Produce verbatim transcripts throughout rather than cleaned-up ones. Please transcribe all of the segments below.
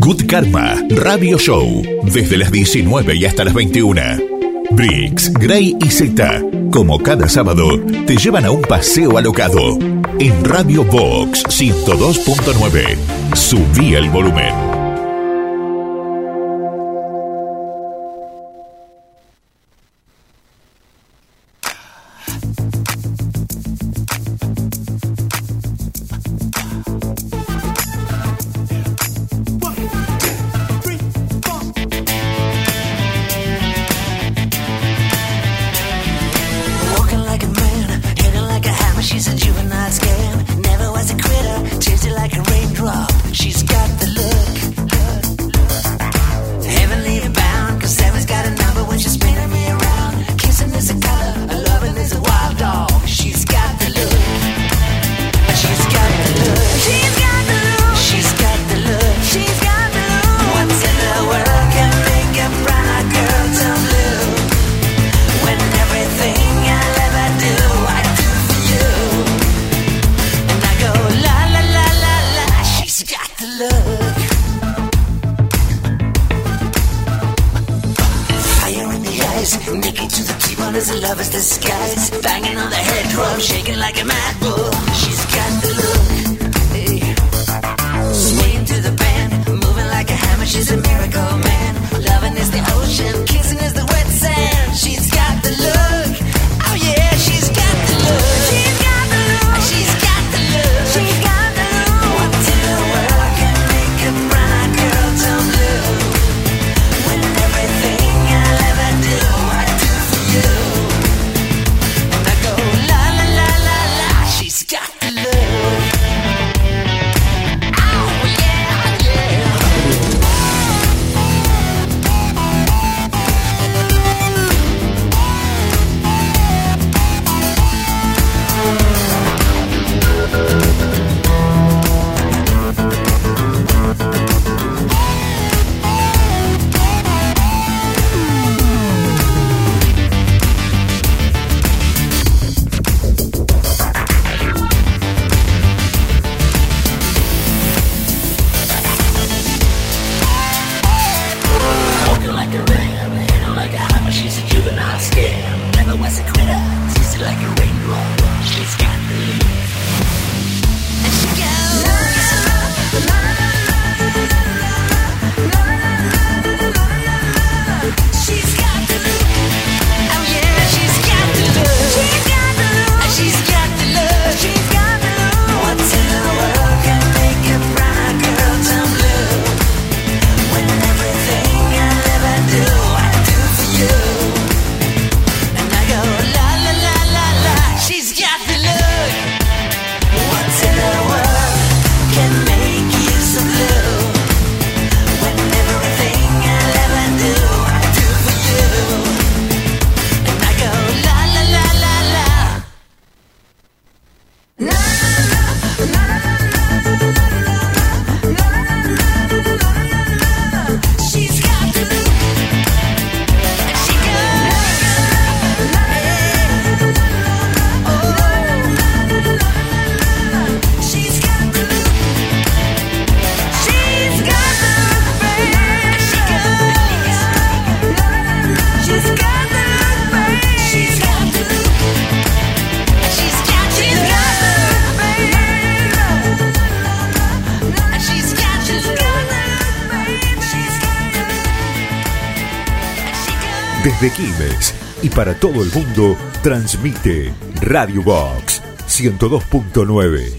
Good Karma Radio Show, desde las diecinueve y hasta las veintiuna. Briggs, Gray y Z, como cada sábado, te llevan a un paseo alocado. En Radio Vox ciento dos punto nueve. Subí el volumen. Desde Quilmes y para todo el mundo, transmite Radio Vox ciento dos punto nueve.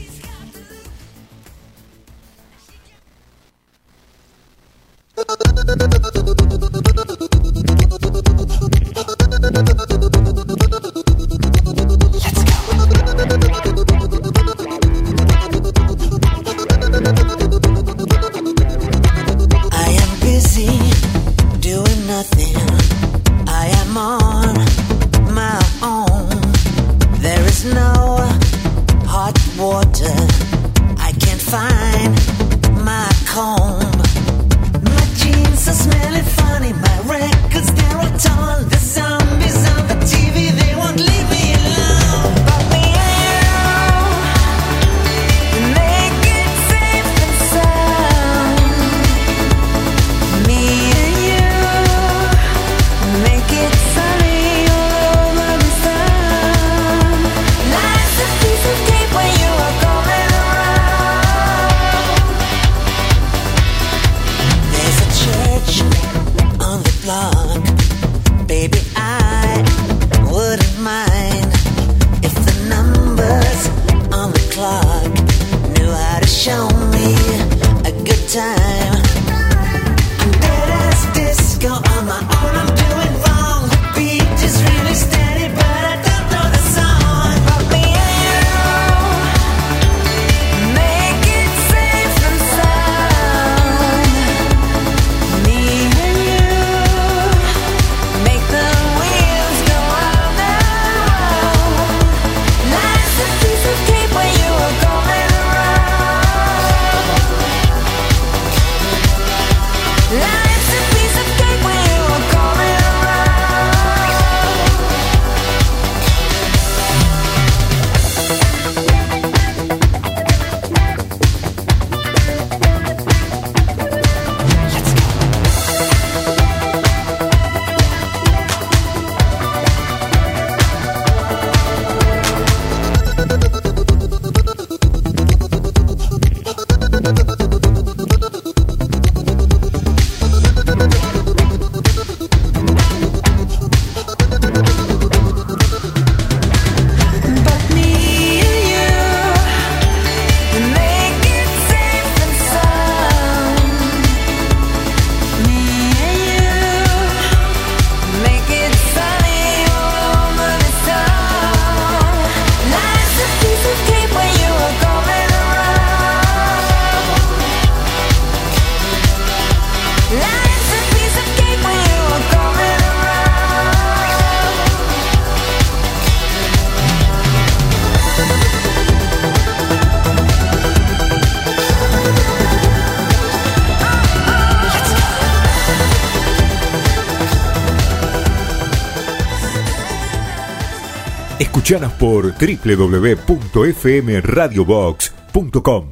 Escuchanos por doble u doble u doble u punto f m radio box punto com.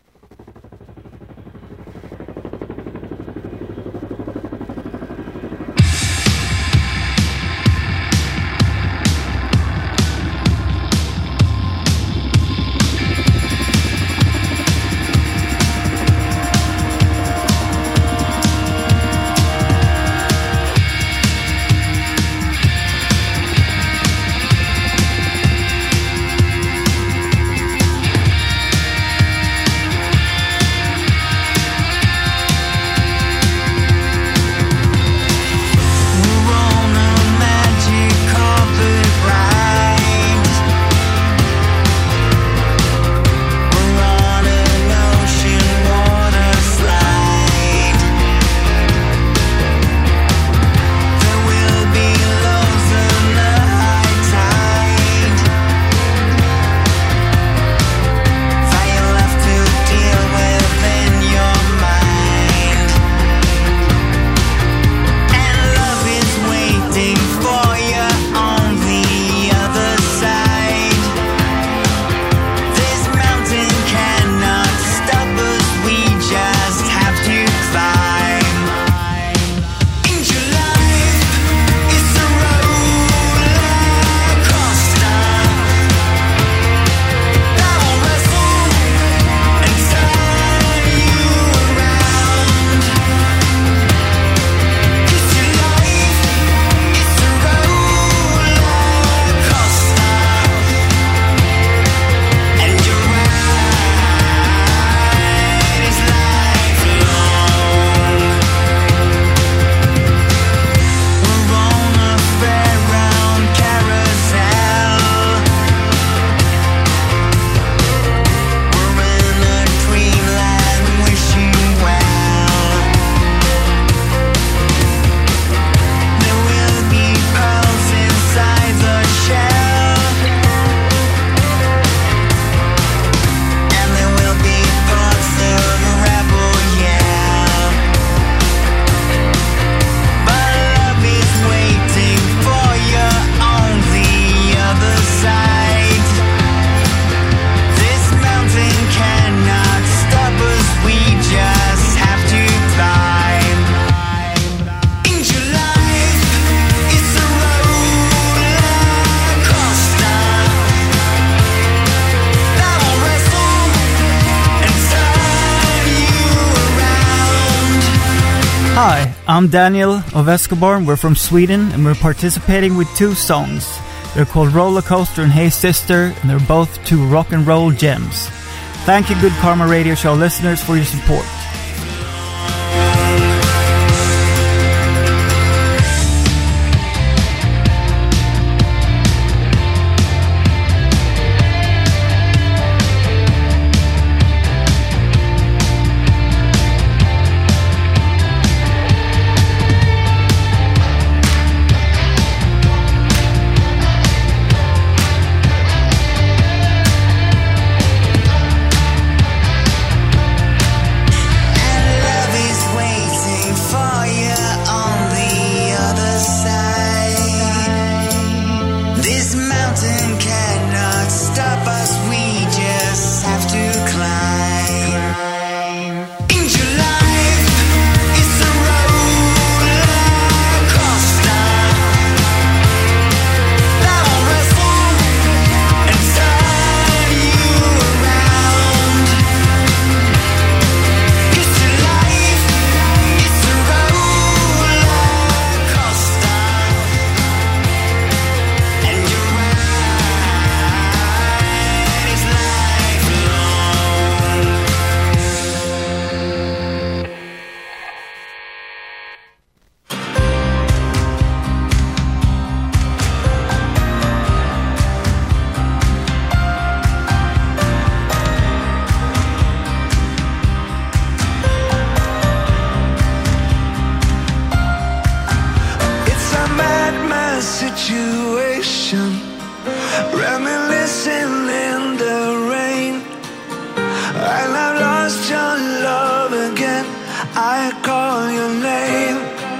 Hi, I'm Daniel of Escobar. We're from Sweden and we're participating with two songs. They're called Roller Coaster and Hey Sister, and they're both two rock and roll gems. Thank you, Good Karma Radio Show listeners, for your support.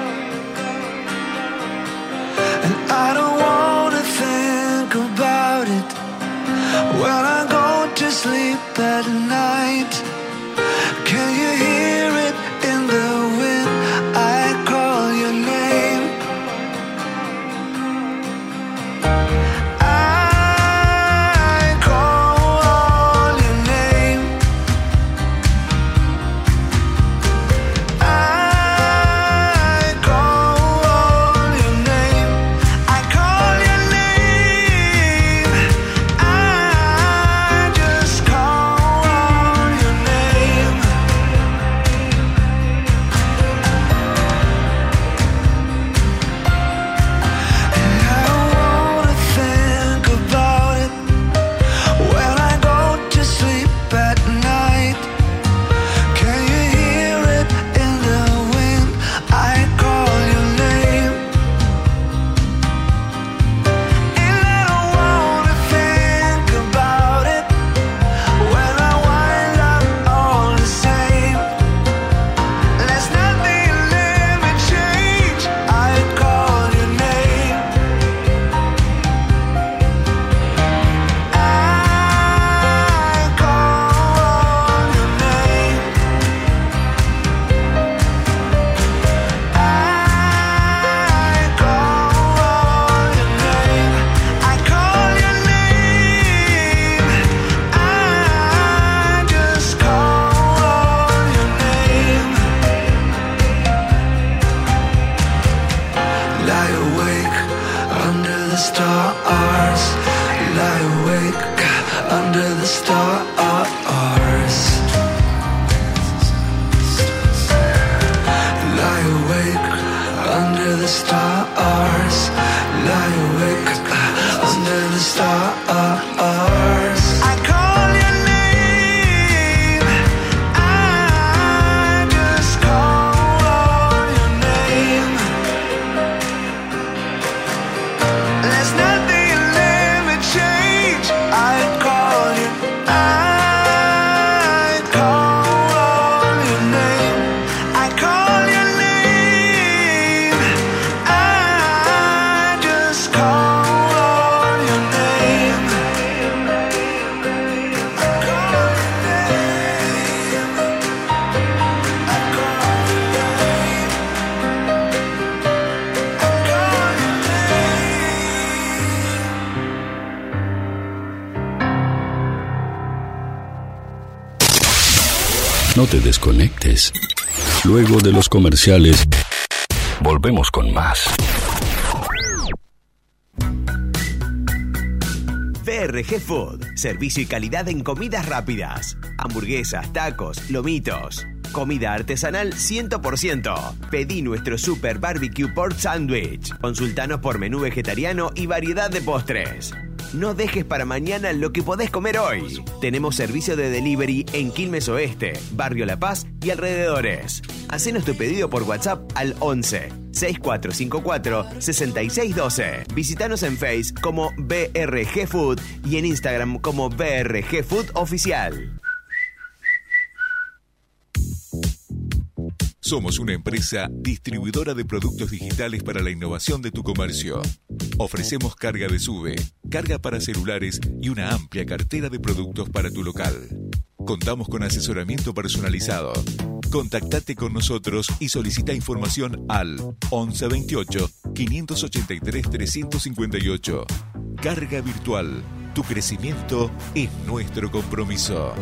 I don't wanna think about sleep at night? Can you hear it in the wind? I call your name. I call your name. I call your name. I call your name. I just call your name. And I don't wanna think about it when I go to sleep at night. Can you hear it in the wind? I call your name. And I don't wanna think about it when I wind up all the same. There's nothing let me change. I call your name. I call your name. I call your name. I call your name. I just call your name. Lie awake under the stars. Lie awake under the stars. Lie awake under the stars. Lie awake under the stars. I call your name. I just call your name. There's nothing let me change. I call you. I call your name. I call your name. I just call your name. I call your name. I call your name. I call your name. No te desconectes. Luego de los comerciales, volvemos con más. V R G Food, servicio y calidad en comidas rápidas. Hamburguesas, tacos, lomitos. Comida artesanal cien por ciento. Pedí nuestro Super Barbecue Pork Sandwich. Consultanos por menú vegetariano y variedad de postres. No dejes para mañana lo que podés comer hoy. Tenemos servicio de delivery en Quilmes Oeste, Barrio La Paz y alrededores. Hacenos tu pedido por WhatsApp al once sesenta y cuatro cincuenta y cuatro sesenta y seis doce. Visítanos en Face como V R G Food y en Instagram como V R G Food Oficial. Somos una empresa distribuidora de productos digitales para la innovación de tu comercio. Ofrecemos carga de SUBE, carga para celulares y una amplia cartera de productos para tu local. Contamos con asesoramiento personalizado. Contactate con nosotros y solicita información al once veintiocho, quinientos ochenta y tres, trescientos cincuenta y ocho. Carga virtual. Tu crecimiento es nuestro compromiso.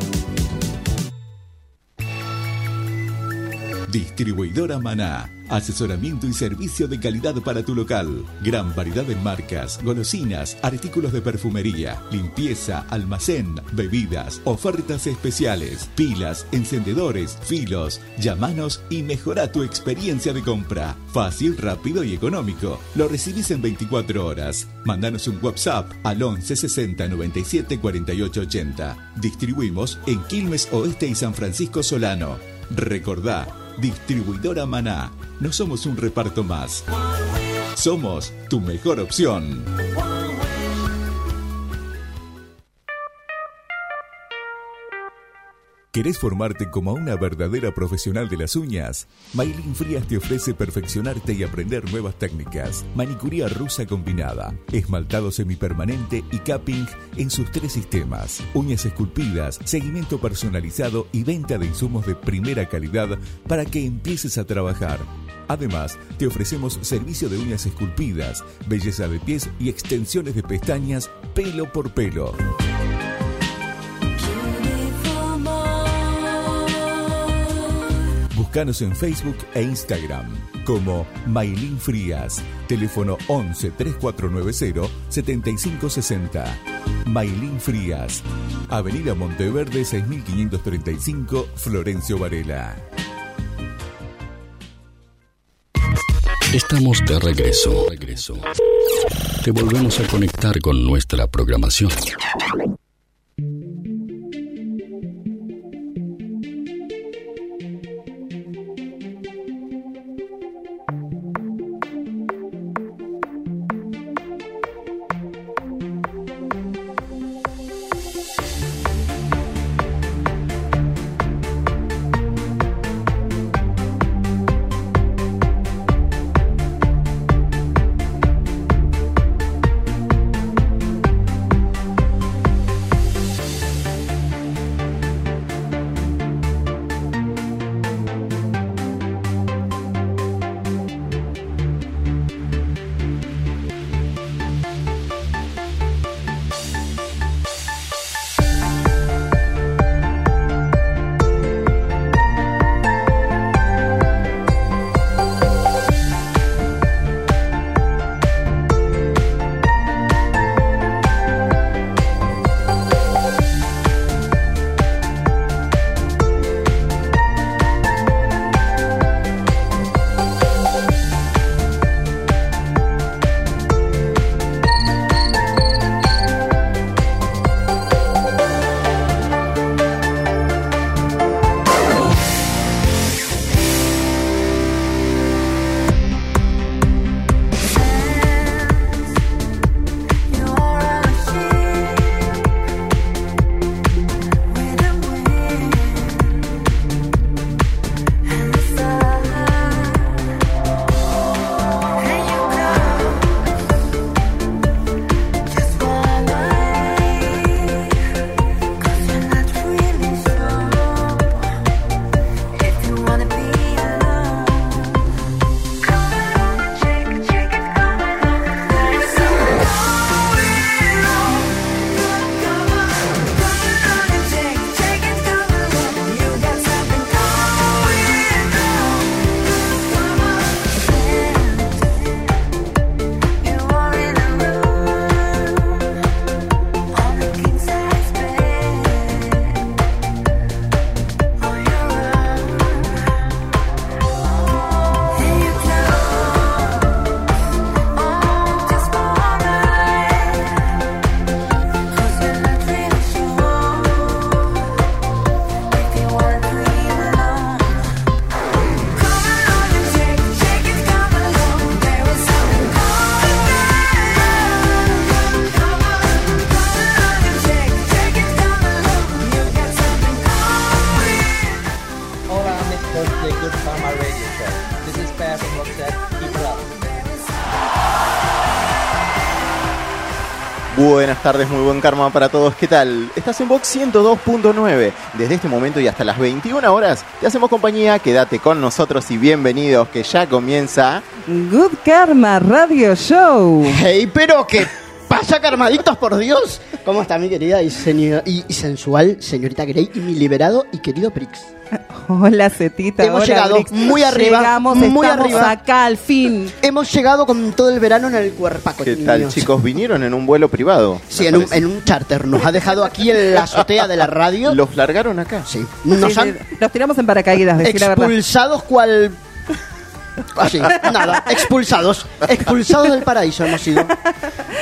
Distribuidora Maná. Asesoramiento y servicio de calidad para tu local. Gran variedad en marcas, golosinas, artículos de perfumería, limpieza, almacén, bebidas, ofertas especiales, pilas, encendedores, filos. Llámanos y mejora tu experiencia de compra. Fácil, rápido y económico. Lo recibís en veinticuatro horas. Mandanos un WhatsApp al once sesenta noventa y siete cuarenta y ocho ochenta. Distribuimos en Quilmes Oeste y San Francisco Solano. Recordá, Distribuidora Maná. No somos un reparto más. Somos tu mejor opción. ¿Querés formarte como una verdadera profesional de las uñas? Maylin Frías te ofrece perfeccionarte y aprender nuevas técnicas. Manicuría rusa combinada, esmaltado semipermanente y capping en sus tres sistemas. Uñas esculpidas, seguimiento personalizado y venta de insumos de primera calidad para que empieces a trabajar. Además, te ofrecemos servicio de uñas esculpidas, belleza de pies y extensiones de pestañas pelo por pelo. Búscanos en Facebook e Instagram como Maylin Frías. Teléfono once, treinta y cuatro noventa, setenta y cinco sesenta. Maylin Frías. Avenida Monteverde seis mil quinientos treinta y cinco, Florencio Varela. Estamos de regreso. regreso. Te volvemos a conectar con nuestra programación. Buenas tardes, muy buen karma para todos. ¿Qué tal? Estás en Vox ciento dos punto nueve. Desde este momento y hasta las veintiuna horas te hacemos compañía. Quédate con nosotros y bienvenidos, que ya comienza Good Karma Radio Show. Hey, pero qué pasa, karmadictos, por Dios. ¿Cómo está mi querida y, señor, y, y sensual señorita Grey y mi liberado y querido Prix? Hola, Cetita. Hemos hola, llegado Brix. muy arriba. Llegamos, muy estamos arriba. acá al fin. Hemos llegado con todo el verano en el cuerpaco. ¿Qué niños. tal, chicos? ¿Vinieron en un vuelo privado? Sí, en un, en un charter. Nos ha dejado aquí en la azotea de la radio. ¿Los largaron acá? Sí. Nos Sí, han sí, los tiramos en paracaídas, decir la verdad. expulsados cual... Así, nada, expulsados. Expulsados del paraíso hemos sido.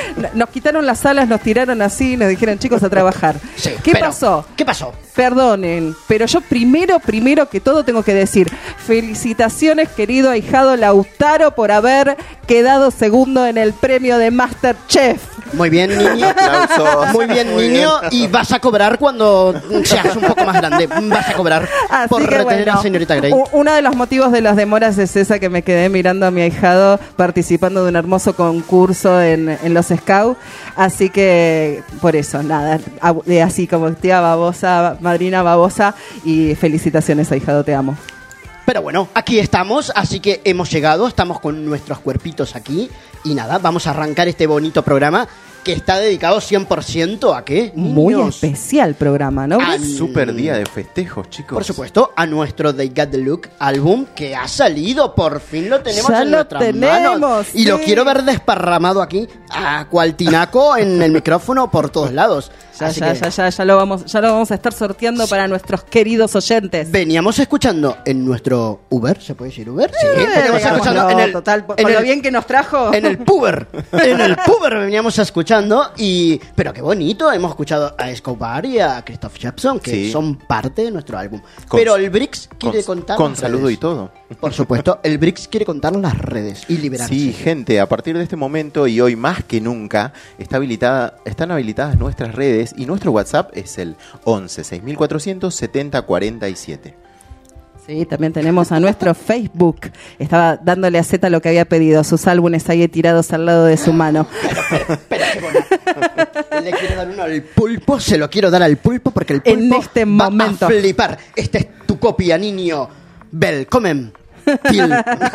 Nos quitaron las alas, nos tiraron así, nos dijeron, chicos, a trabajar. Sí, ¿Qué pero, pasó? ¿Qué pasó? Perdonen, pero yo primero, primero que todo tengo que decir, felicitaciones, querido ahijado Lautaro, por haber quedado segundo en el premio de MasterChef. Muy bien, niño. Aplausos. Muy bien, Muy niño. bien. Y vas a cobrar cuando seas un poco más grande. Vas a cobrar Así por que retener bueno, a señorita Grey. u- uno de los motivos de las demoras es esa, que me quedé mirando a mi ahijado participando de un hermoso concurso en, en los Scouts. Así que por eso, nada, abu- de así como tía babosa, madrina babosa, y felicitaciones, ahijado, te amo. Pero bueno, aquí estamos, así que hemos llegado, estamos con nuestros cuerpitos aquí. Y nada, vamos a arrancar este bonito programa que está dedicado cien por ciento a ¿qué? Muy Niños. especial programa, ¿no? Ah, Super día de festejos, chicos. Por supuesto, a nuestro They Got The Look álbum que ha salido, por fin lo tenemos Ya en lo nuestras tenemos, manos. Y sí. lo quiero ver desparramado aquí, a cual tinaco en el micrófono por todos lados. Ya, Así ya, que ya, ya, ya lo vamos, ya lo vamos a estar sorteando para nuestros queridos oyentes. veníamos escuchando en nuestro Uber, ¿se puede decir Uber? Sí, Eh, veníamos digamos, escuchando no, en el, total, por en lo el- bien que nos trajo. En el puber, en el puber veníamos escuchando y... Pero qué bonito, hemos escuchado a Escobar y a Christoph Jepson, que Sí. son parte de nuestro álbum. Con- Pero el Brix quiere con, contar con las saludo redes. y todo. Por supuesto, el Brix quiere contar las redes y liberarse. Sí, gente, a partir de este momento y hoy más que nunca está habilitada, están habilitadas nuestras redes y nuestro WhatsApp es el once seis mil cuatrocientos setenta cuarenta y siete. Sí, también tenemos a nuestro Facebook. Estaba dándole a Z lo que había pedido, sus álbumes ahí tirados al lado de su mano. Espera, qué bonito. Le quiero dar uno al pulpo, se lo quiero dar al pulpo porque el pulpo En este va momento. a flipar. Esta es tu copia, niño. Velkommen. Till.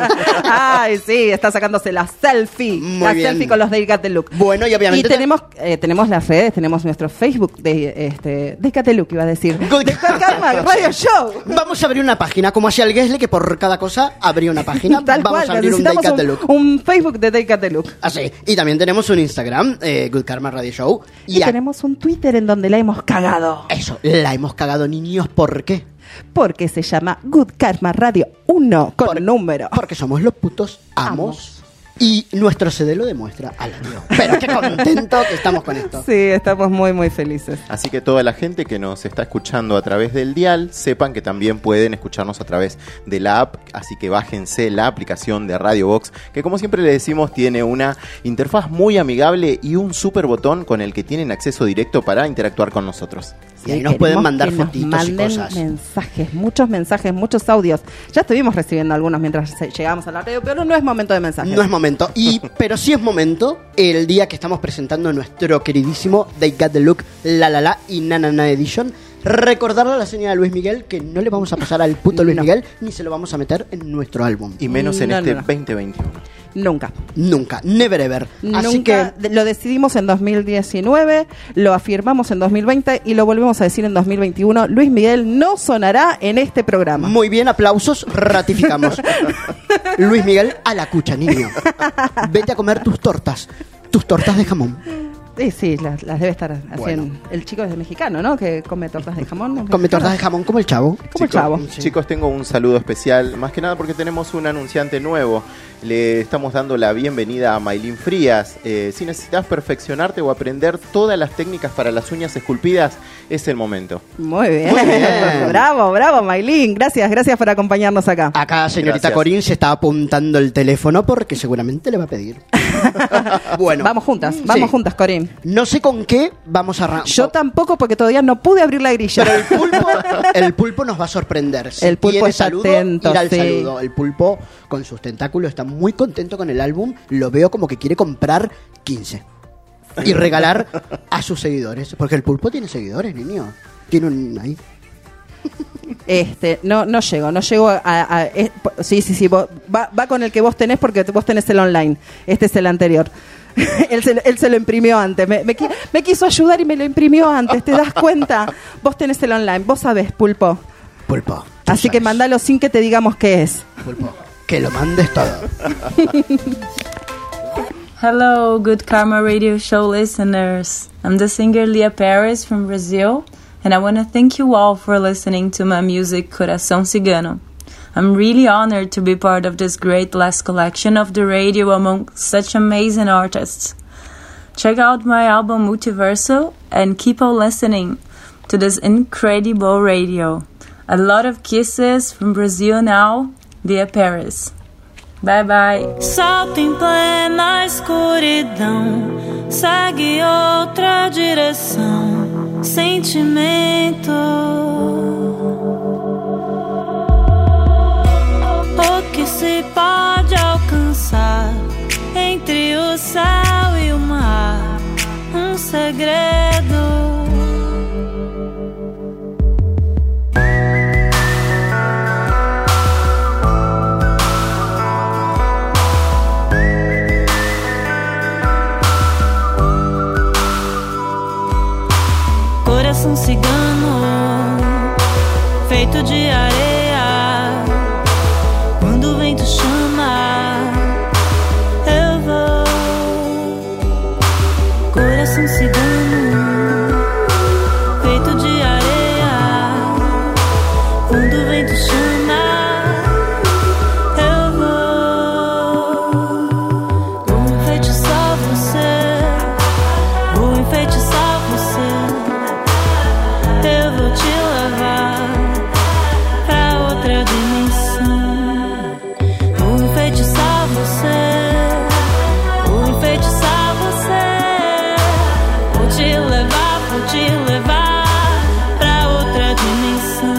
Ay, sí, está sacándose la selfie. Muy la bien. selfie con los They Got The Look. Bueno, y obviamente Y tenemos, eh, tenemos las redes, tenemos nuestro Facebook de este They Got The Look, iba a decir. Good- De Karma Radio Show. Vamos a abrir una página, como hacía el Gesle, que por cada cosa abría una página. Tal Vamos cual, a abrir un They necesitamos Got The un, Look. un Facebook de They Got The Look. Así. Y también tenemos un Instagram, eh, Good Karma Radio Show. Y, a- tenemos un Twitter en donde la hemos cagado. Eso, la hemos cagado, niños. ¿Por qué? Porque se llama Good Karma Radio uno con Por- número. Porque somos los putos amos. Y nuestro C D lo demuestra al año. Pero qué contento que estamos con esto. Sí, estamos muy, muy felices. Así que toda la gente que nos está escuchando a través del dial, sepan que también pueden escucharnos a través de la app, así que bájense la aplicación de Radio Box, que como siempre le decimos tiene una interfaz muy amigable y un super botón con el que tienen acceso directo para interactuar con nosotros. Y ahí nos pueden Queremos mandar que nos fotitos y manden cosas. mensajes, muchos mensajes, muchos audios. Ya estuvimos recibiendo algunos mientras se- llegamos a la radio, pero no es momento de mensajes. No es momento, y, pero sí es momento el día que estamos presentando nuestro queridísimo They Got The Look, La La La y Na Na Na Edition. Recordarle a la señora Luis Miguel que no le vamos a pasar al puto Luis No. Miguel, ni se lo vamos a meter en nuestro álbum. Y menos en No, este no, no. veinte veintiuno. Nunca. Nunca, never ever. Así Nunca. que De- Lo decidimos en dos mil diecinueve, lo afirmamos en dos mil veinte y lo volvemos a decir en dos mil veintiuno. Luis Miguel no sonará en este programa. muy bien, aplausos, ratificamos. Luis Miguel, a la cucha, niño. Vete a comer tus tortas, tus tortas de jamón. Sí, sí, las, las debe estar haciendo. Bueno. El chico es mexicano, ¿no? Que come tortas de jamón. ¿no? Come tortas de jamón como el chavo. Como el chavo. Sí. Chicos, tengo un saludo especial, más que nada porque tenemos un anunciante nuevo. Le estamos dando la bienvenida a Maylin Frías. Eh, si necesitas perfeccionarte o aprender todas las técnicas para las uñas esculpidas, es el momento. Muy bien. Muy bien. Bravo, bravo, Maylin. Gracias, gracias por acompañarnos acá. Acá, señorita Gracias. Corín se está apuntando el teléfono porque seguramente le va a pedir. Bueno, Vamos juntas, vamos sí. juntas, Corín. No sé con qué vamos a arrancar. Yo tampoco, porque todavía no pude abrir la grilla. Pero el pulpo, el pulpo nos va a sorprender. Si El pulpo tiene está saludo, atento, ir al sí. saludo. El pulpo, con sus tentáculos, está muy contento con el álbum. Lo veo como que quiere comprar quince y regalar a sus seguidores. Porque el pulpo tiene seguidores, niño. Tiene un ahí. Este, no, no llego, no llego a, a- a- es- sí, sí, sí, vos- va, va con el que vos tenés porque vos tenés el online. Este es el anterior. él, se, lo- él se lo imprimió antes. Me, me qui- me quiso ayudar y me lo imprimió antes. ¿Te das cuenta? Vos tenés el online. Vos sabés, pulpo. Pulpo. tú Así que sabes. mandalo sin que te digamos qué es. Pulpo. Que lo mandes todo. Hello, Good Karma Radio Show listeners. I'm the singer Lia Paris from Brazil, and I want to thank you all for listening to my music Coração Cigano. I'm really honored to be part of this great last collection of the radio among such amazing artists. Check out my album Multiverso and keep on listening to this incredible radio. A lot of kisses from Brazil now, via Paris. Bye bye. Salto em plena escuridão, segue outra direção, sentimento. O que se pode alcançar entre o céu e o mar, um segredo. Coração cigano, feito de areia. Quando o vento chama, eu vou. Coração cigano, feito de areia. Quando o vento chama, eu vou. Vou enfeitiçar você, vou enfeitiçar você. Eu vou te levar pra outra dimensão. Vou enfeitiçar você, vou enfeitiçar você. Vou te levar, vou te levar pra outra dimensão.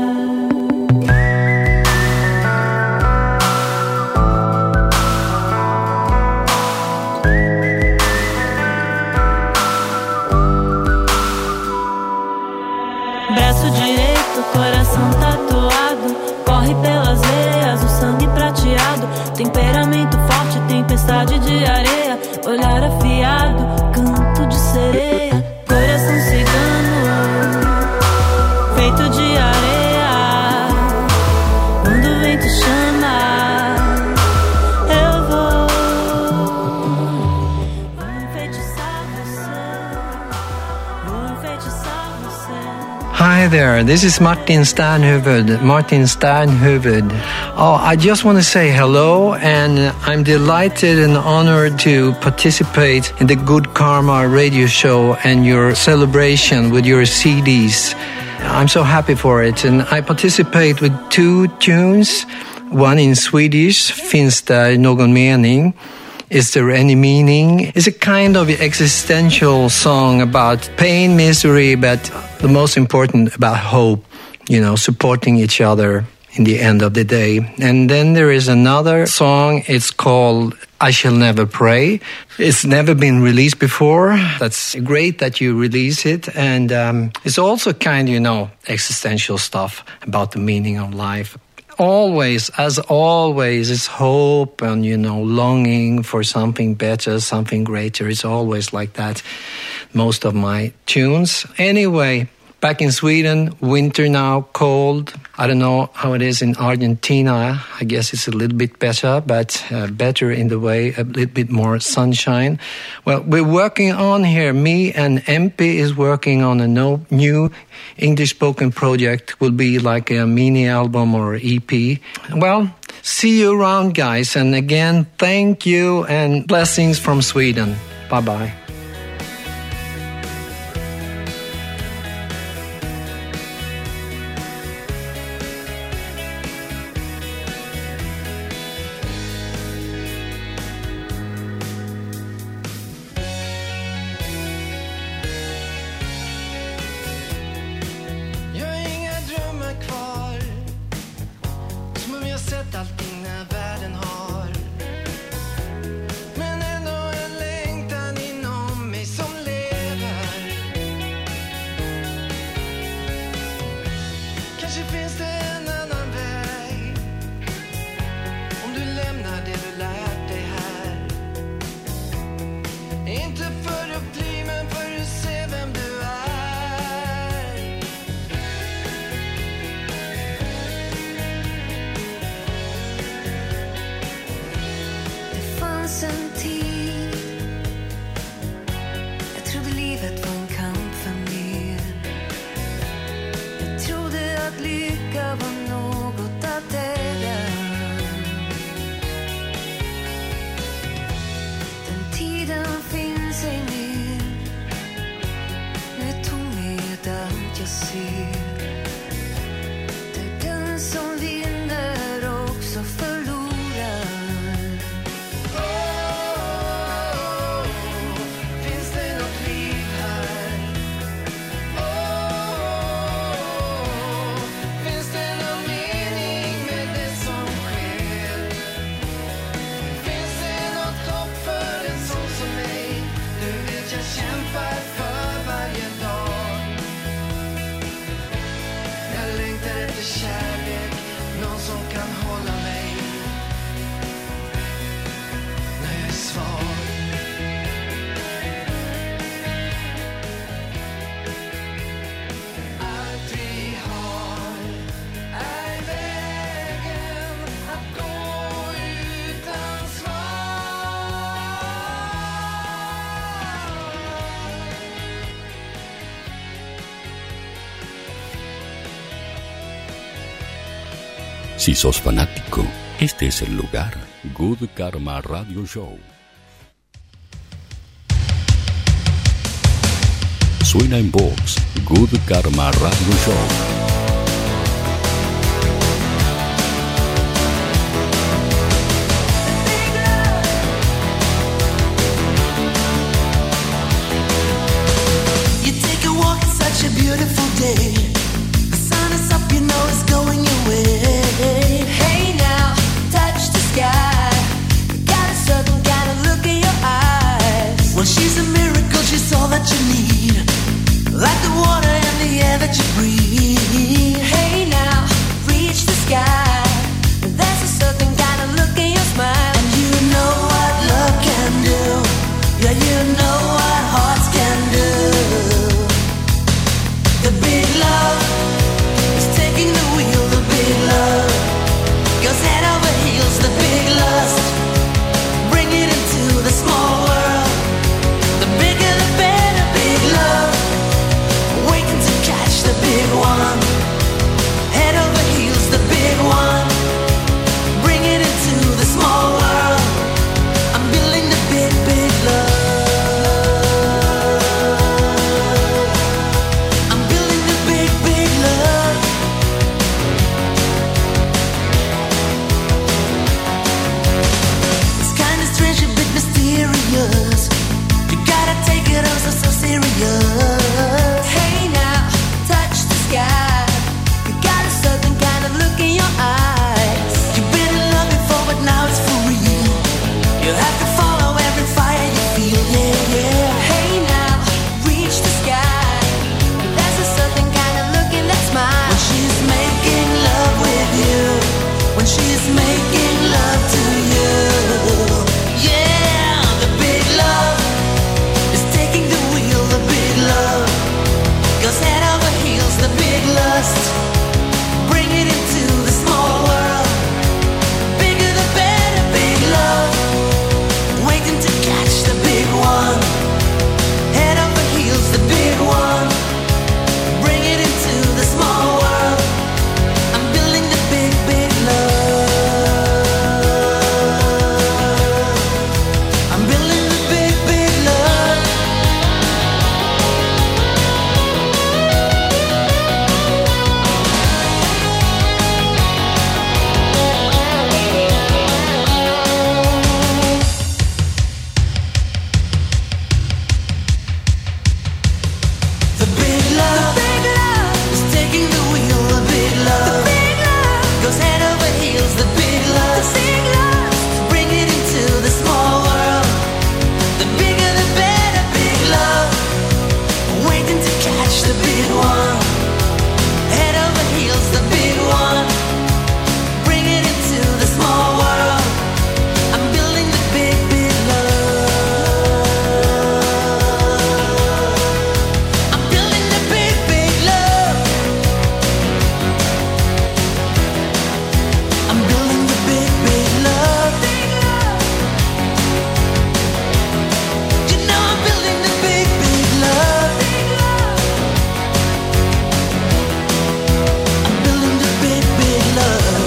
Braço direito, coração tatuado, corre pelas veias, o sangue prateado. Temperamento forte, tempestade de areia, olhar afiado, canto de sereia. Coração cigano, feito de areia. Quando o vento chama, eu vou. Vou enfeitiçar você, vou enfeitiçar você. Hi there, this is Martin Sternhuvud. Martin Sternhuvud. Oh, I just want to say hello, and I'm delighted and honored to participate in the Good Karma radio show and your celebration with your C Ds. I'm so happy for it, and I participate with two tunes, one in Swedish, Finns det någon mening? Is there any meaning? It's a kind of existential song about pain, misery, but the most important about hope, you know, supporting each other in the end of the day. And then there is another song, it's called I Shall Never Pray. It's never been released before. That's great that you release it. And um, it's also kind of, you know, existential stuff about the meaning of life. Always, as always, it's hope and, you know, longing for something better, something greater. It's always like that, most of my tunes. Anyway, back in Sweden, winter now, cold. I don't know how it is in Argentina. I guess it's a little bit better, but uh, better in the way, a little bit more sunshine. Well, we're working on here. Me and M P is working on a no, new English-spoken project. Will be like a mini album or E P. Well, see you around, guys. And again, thank you and blessings from Sweden. Bye-bye. Allting när världen har, men ändå en längtan inom mig som lever. Kanske finns det en annan väg om du lämnar det du lärt dig här. Inte för att bli, men för att se vem du är. Det fanns en tid jag trodde livet var en kamp för mer. Jag trodde att lycka var något Si sos fanático, este es el lugar. Good Karma Radio Show. Suena en Vox, Good Karma Radio Show. You take a walk, it's such a beautiful day. The sun is up, you know it's going your way. Hey now, touch the sky. You got a certain kind of look in your eyes. Well, she's a miracle, she's all that you need. Like the water and the air that you breathe. Hey now, reach the sky. There's a certain kind of look in your smile. And you know what love can do. Yeah, you know what hearts can do. The big love is taking the wheel. The big love goes head over heels. The big lust, bring it into the small world. The bigger the better. Big love, waiting to catch the big one. Head over heels, the big one. Bring it into the small world. I'm building the big, big love. I'm building the big, big love. It's kinda strange, a bit mysterious. You gotta take it all so, so serious. Hey now, touch the sky. You got a certain kind of look in your eyes. You've been in love before, but now it's for real. You have to follow every fire you feel. Yeah, yeah. Hey now, reach the sky. There's a certain kind of look in that smile. When she's making love with you. When she's making love to you. Yeah, the big love is taking the wheel. The big love goes head over heels. The big lust, bring it into the small world. Bigger the better. Big love, waiting to catch the big one. Head over heels. The big one, bring it into the small world. I'm building the big, big love. I'm building the big, big love. The big love, big love is taking the wheel. The big love, big love goes head over heels. The big love, big love, bring it into the small world. The bigger the better. Big love, waiting to catch the big one. Head over heels. The big one, bring it into the small world. I'm building the big, big love. I'm building the big, big love. I'm building the big, big love. You know I'm building the big, big love. I'm building the big, big love.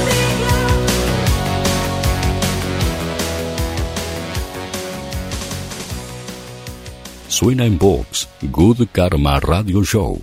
Suena en Vox, Good Karma Radio Show.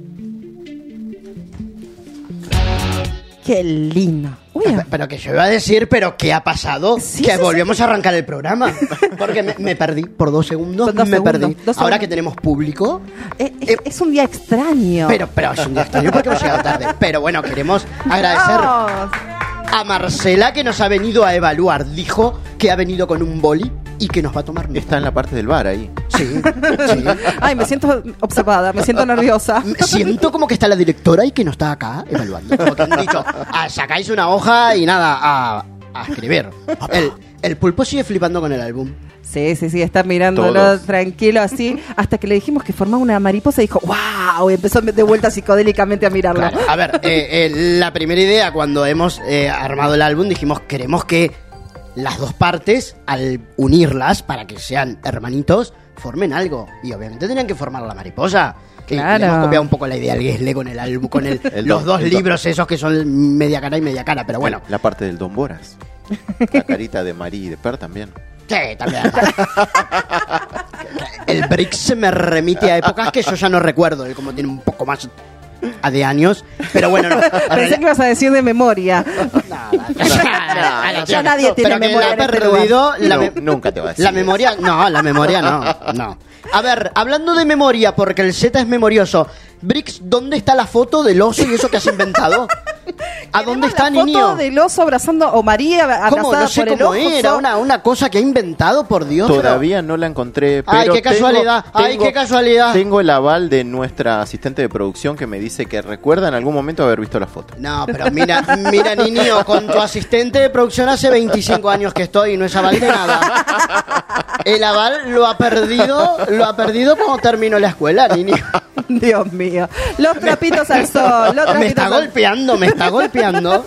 Qué lindo. Uy, Pe- Pero que yo iba a decir, pero ¿qué ha pasado? Sí, que sí, volvemos a arrancar el programa. Porque me, me perdí por dos segundos. Por dos me segundos, perdí. dos Ahora segundos. que tenemos público. eh, es, es un día extraño. Pero, pero es un día extraño porque hemos llegado tarde. Pero bueno, queremos agradecer Vamos. a Marcela que nos ha venido a evaluar. Dijo que ha venido con un boli y que nos va a tomar nota. Está en la parte del bar ahí. Sí, sí. Ay, me siento observada, me siento nerviosa. Me siento como que está la directora y que no está acá evaluando. Como que han dicho, "Ah, sacáis una hoja y nada, a, a escribir. El, el pulpo sigue flipando con el álbum. Sí, sí, sí, está mirándolo Todos. tranquilo así, hasta que le dijimos que formaba una mariposa y dijo, wow, y empezó de vuelta psicodélicamente a mirarlo. Claro, a ver, eh, eh, la primera idea cuando hemos eh, armado el álbum dijimos, queremos que las dos partes, al unirlas para que sean hermanitos, formen algo. Y obviamente tenían que formar la mariposa. Y Claro. le hemos copiado un poco la idea al Guesle con el álbum, con el, El los do- dos el do- libros esos que son media cara y media cara, pero bueno. La parte del Don Boras. La carita de Marie y de Per también. Sí, también. El Brix se me remite a épocas que yo ya no recuerdo, él como tiene un poco más a de años, pero bueno, no. Pensé que ibas a decir de memoria. Ya nadie tiene Pero que memoria. la en ha este perdido lugar. la No, me- nunca te va a decir La eso. memoria, no, la memoria no, no. A ver, hablando de memoria, porque el Z es memorioso, Brix, ¿dónde está la foto del oso y eso que has inventado? ¿A dónde está, La niño? foto del oso abrazando o María abrazada ¿Cómo? No sé por el cómo oso. era, una, una cosa que ha inventado, por Dios. pero- Todavía no la encontré. Pero Ay, qué tengo- casualidad, ay, tengo- qué casualidad. Tengo el aval de nuestra asistente de producción que me dice que recuerda en algún momento haber visto la foto. No, pero mira, mira, niño, con tu asistente de producción hace veinticinco años que estoy y no es aval de nada. El aval lo ha perdido, lo ha perdido cuando terminó la escuela, niño. Dios mío. Los trapitos al sol. Los Me trapitos está al- golpeando, me está golpeando.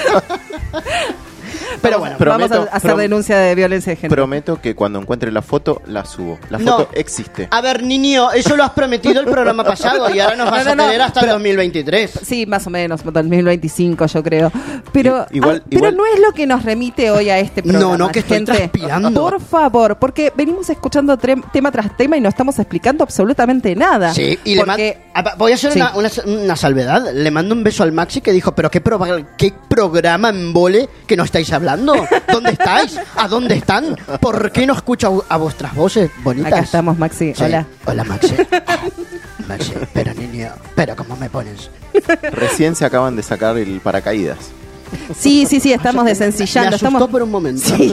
Pero bueno, Vamos prometo- a hacer prom- denuncia de violencia de género. Prometo que cuando encuentre la foto, la subo. La No. foto existe. a ver, niño, eso lo has prometido el programa pasado y ahora nos vas No, a no, no, tener hasta el dos mil veintitrés. Sí, más o menos, dos mil veinticinco yo creo. Pero, I- igual- ah, pero igual- no es lo que nos remite hoy a este programa. No, no, que estoy gente. transpirando. Por favor, porque venimos escuchando tre- tema tras tema y no estamos explicando absolutamente nada. Sí, y le Porque- mando. Voy a hacer Sí. una, una, una salvedad. Le mando un beso al Maxi que dijo: ¿Pero qué, pro- qué programa en vole que no estáis hablando? ¿Dónde estáis? ¿A dónde están? ¿Por qué no escucho a vuestras voces bonitas? Acá estamos, Maxi. Sí. Hola. Hola, Maxi. Maxi, pero niño, pero ¿cómo me pones? Recién se acaban de sacar el paracaídas. Sí, sí, sí, estamos Me desencillando. asustó Estamos... por un momento. Sí.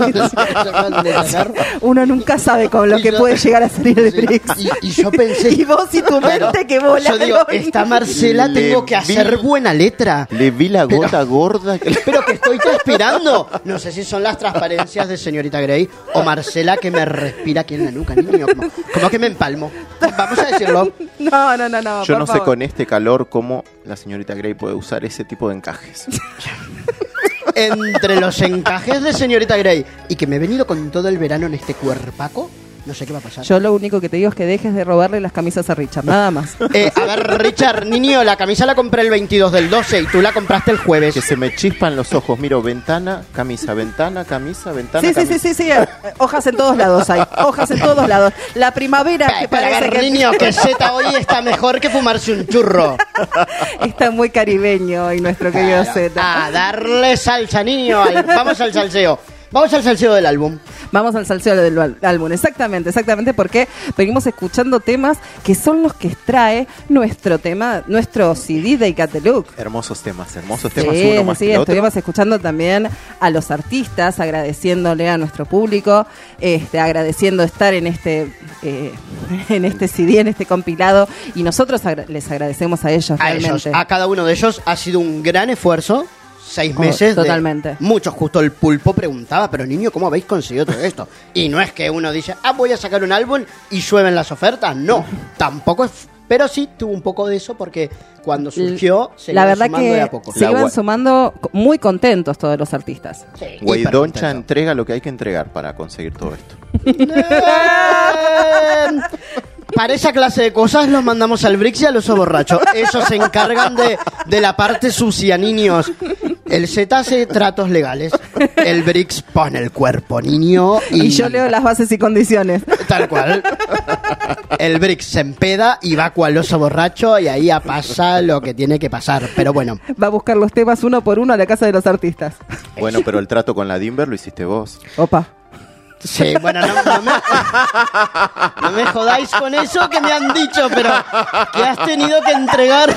Uno nunca sabe con lo Y que yo- puede llegar a salir de Sí, Brix. y, y yo pensé. Y vos y tu Claro, mente que volaron. Yo digo, esta Marcela Le tengo que vi- hacer buena letra. Le vi la Pero- gota gorda. que- Pero que estoy transpirando. No sé si son las transparencias de señorita Grey o Marcela que me respira aquí en la nuca, niño. Como, como que me empalmo. Vamos a decirlo. No, no, no, no. Yo por no sé favor. con este calor cómo la señorita Grey puede usar ese tipo de encajes. Entre los encajes de señorita Grey y que me he venido con todo el verano en este cuerpaco, no sé qué va a pasar. Yo lo único que te digo es que dejes de robarle las camisas a Richard, nada más. Eh, a ver, Richard, niño, la camisa la compré el veintidós del doce y tú la compraste el jueves. Que se me chispan los ojos. Miro ventana, camisa, ventana, camisa, ventana, Sí, sí, camisa. sí, sí, sí. eh, Hojas en todos lados hay. Hojas en todos lados. La primavera que Pero a parece ver, que niño, que Z hoy está mejor que fumarse un churro. está muy caribeño hoy nuestro querido Claro. Z. A darle salsa, niño. al- Vamos al salseo. Vamos al salseo del álbum. Vamos al salseo del al- álbum, exactamente, exactamente, porque venimos escuchando temas que son los que extrae nuestro tema, nuestro C D de Icateluc. Hermosos temas, hermosos Sí, temas, uno más sí, que el otro. estuvimos escuchando también a los artistas, agradeciéndole a nuestro público, este, agradeciendo estar en este, eh, en este C D, en este compilado, y nosotros agra- les agradecemos a ellos A realmente. ellos, a cada uno de ellos ha sido un gran esfuerzo. Seis Oh, meses. de- totalmente. muchos, justo el pulpo preguntaba, pero niño, ¿cómo habéis conseguido todo esto? Y no es que uno dice, ah, voy a sacar un álbum y llueven las ofertas. No, tampoco es. Pero sí tuvo un poco de eso porque cuando surgió, se La iban verdad sumando de que a poco. se La iban gua- sumando co- muy contentos todos los artistas. Guaidoncha entrega lo que hay que entregar para conseguir todo esto. Eh, Para esa clase de cosas los mandamos al Brix y al oso borracho. Esos se encargan de, de la parte sucia, niños. El Z hace tratos legales. El Brix pone el cuerpo, niño. Y, Y yo leo las bases y condiciones. Tal cual. El Brix se empeda y va cual oso borracho y ahí ya pasa lo que tiene que pasar. Pero bueno. Va a buscar los temas uno por uno a la casa de los artistas. Bueno, pero el trato con la Dimber lo hiciste vos. Opa. Sí, bueno, no, no me, no me jodáis con eso que me han dicho, pero que has tenido que entregar.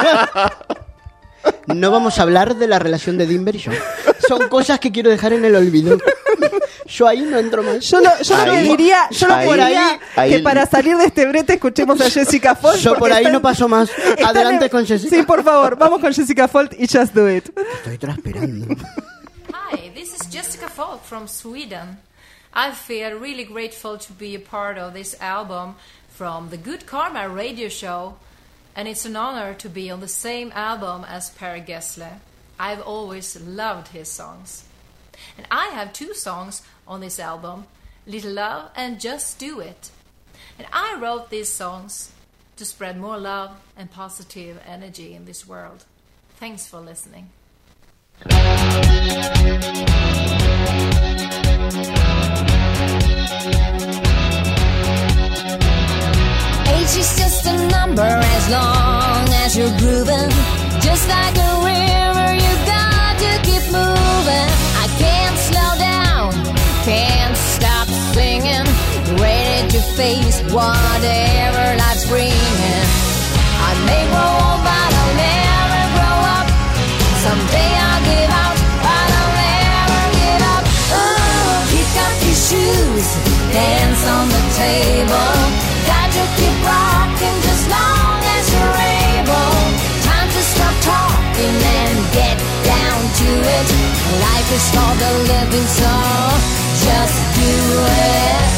No vamos a hablar de la relación de Dimber y yo. Son cosas que quiero dejar en el olvido. Yo ahí no entro más. Yo, no, yo lo que Ahí- diría, yo lo que ahí- diría ahí que el- para salir de este brete escuchemos a Jessica Folt. Yo por porque ahí están- no paso más. están Adelante en- con Jessica. Sí, por favor, vamos con Jessica Folt y Just Do It. Estoy transpirando. Hi, this is Jessica Falk from Sweden. I feel really grateful to be a part of this album from the Good Karma radio show, and it's an honor to be on the same album as Per Gessle. I've always loved his songs. And I have two songs on this album, Little Love and Just Do It. And I wrote these songs to spread more love and positive energy in this world. Thanks for listening. Age is just a number as long as you're grooving. Just like a river, you got to keep moving. I can't slow down, can't stop singing. Ready to face whatever life's bringing. I may grow old, but I'll never grow up. Someday I'll give out, but I'll never give up. Oh, pick up your shoes, dance on the table. Got to keep rocking just long as you're able. Time to stop talking and get down to it. Life is called a living, so just do it.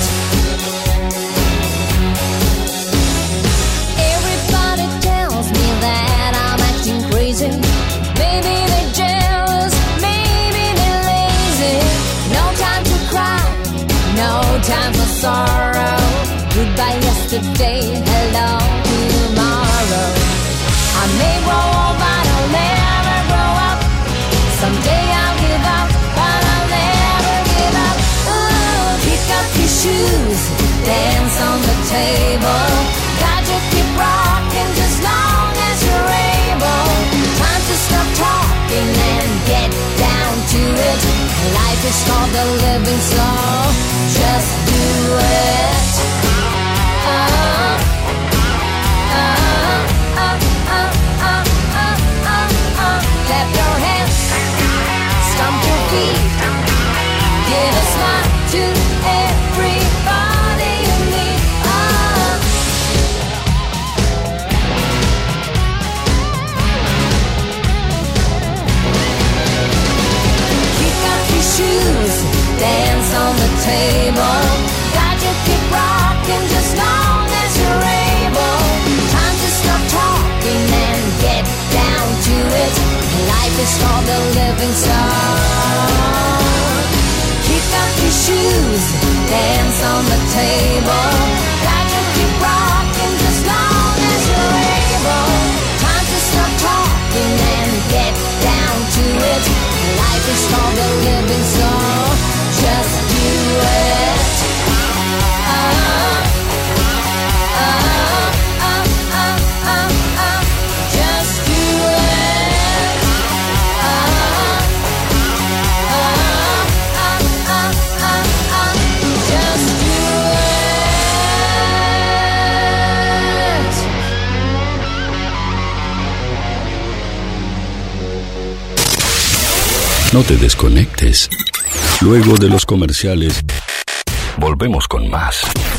Everybody tells me that I'm acting crazy. Maybe they're jealous, maybe they're lazy. No time to cry, no time for sorrow. Goodbye yesterday, hello tomorrow. I may grow old, but I'll never grow up. Someday I'll give up, but I'll never give up. Oh, pick up your shoes, dance on the table. Got to keep rocking just long as you're able. Time to stop talking and get down to it. Life is called a living, so just do it. Clap your hands, stomp your feet, give a smile to everybody you meet. Oh. Kick up your shoes, dance on the table. Got to keep rocking just long as you're able. Time to stop talking and get down to it. Life is called a living song. Kick up your shoes, dance on the table. Got to keep rocking just long as you're able. Time to stop talking and get down to it. Life is called a living song. Just do it. Uh, uh, uh, uh, uh, uh, just do it. Uh, uh, uh, uh, uh, uh, just do No te desconectes. Luego de los comerciales, volvemos con más.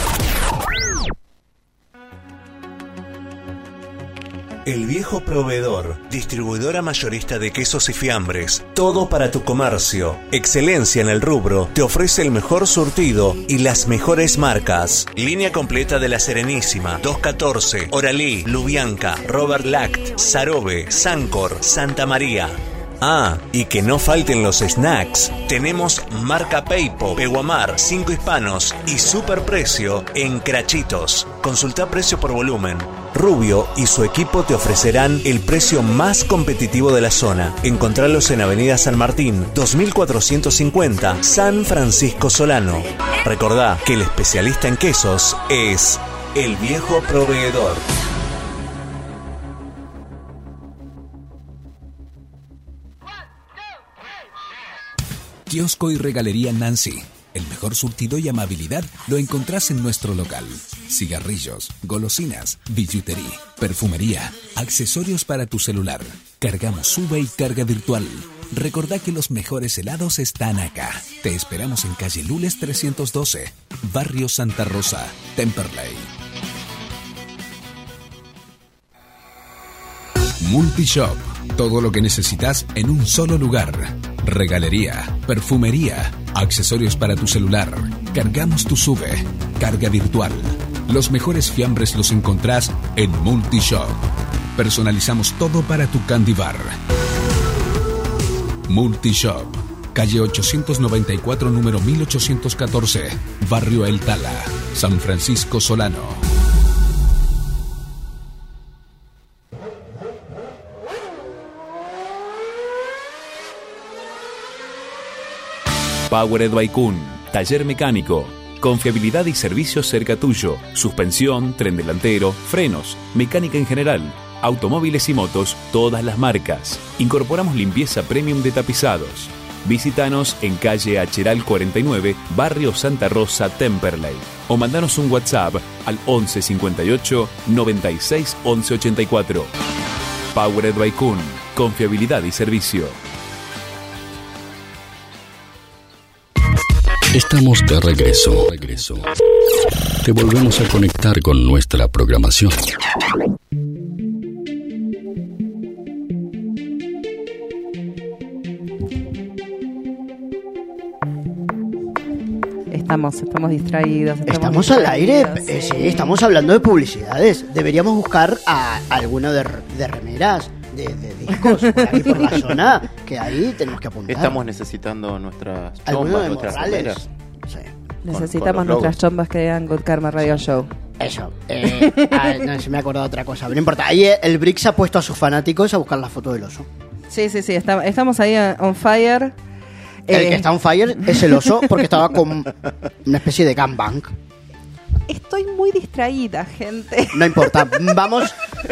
El Viejo Proveedor, distribuidora mayorista de quesos y fiambres. Todo para tu comercio. Excelencia en el rubro. Te ofrece el mejor surtido y las mejores marcas. Línea completa de La Serenísima, doscientos catorce, Oralí, Lubianca, Robert Lact, Sarobe, Sancor, Santa María. Ah, y que no falten los snacks. Tenemos marca Peipo, Peguamar, Cinco Hispanos y superprecio en Crachitos. Consulta precio por volumen. Rubio y su equipo te ofrecerán el precio más competitivo de la zona. Encontralos en Avenida San Martín, dos mil cuatrocientos cincuenta, San Francisco Solano. Recordá que el especialista en quesos es El Viejo Proveedor. Kiosco y Regalería Nancy. El mejor surtido y amabilidad lo encontrás en nuestro local. Cigarrillos, golosinas, billutería, perfumería, accesorios para tu celular. Cargamos sube y carga virtual. Recordá que los mejores helados están acá. Te esperamos en calle Lules trescientos doce, Barrio Santa Rosa, Temperley. Multishop. Todo lo que necesitas en un solo lugar. Regalería, perfumería, accesorios para tu celular. Cargamos tu sube, carga virtual. Los mejores fiambres los encontrás en Multishop. Personalizamos todo para tu candy bar. Multishop. Calle ochocientos noventa y cuatro, número mil ochocientos catorce, Barrio El Tala, San Francisco Solano. Powered by Kun, taller mecánico. Confiabilidad y servicios cerca tuyo. Suspensión, tren delantero, frenos, mecánica en general. Automóviles y motos, todas las marcas. Incorporamos limpieza premium de tapizados. Visítanos en calle Acheral cuarenta y nueve, barrio Santa Rosa, Temperley. O mandanos un WhatsApp al once cincuenta y ocho, noventa y seis, once ochenta y cuatro. Powered by Kun. Confiabilidad y servicio. Estamos de regreso. regreso. Te volvemos a conectar con nuestra programación. Estamos, estamos distraídos. Estamos, Estamos al aire, distraídos, eh, sí, estamos hablando de publicidades. Deberíamos buscar a alguno de, de remeras, de, de discos por ahí por la zona, que ahí tenemos que apuntar. Estamos necesitando nuestras Alguno chombas, de nuestras Morrales. remeras. Sí. Necesitamos con los nuestras chombas que digan Good Karma Radio Show. Eso. Eh, ah, no, se me ha acordado otra cosa. Pero no importa. Ahí el Brix ha puesto a sus fanáticos a buscar la foto del oso. Sí, sí, sí. está- estamos ahí eh, on fire. El Eh, que está on fire es el oso porque estaba con una especie de gangbang. Estoy muy distraída, gente. No importa. Vamos,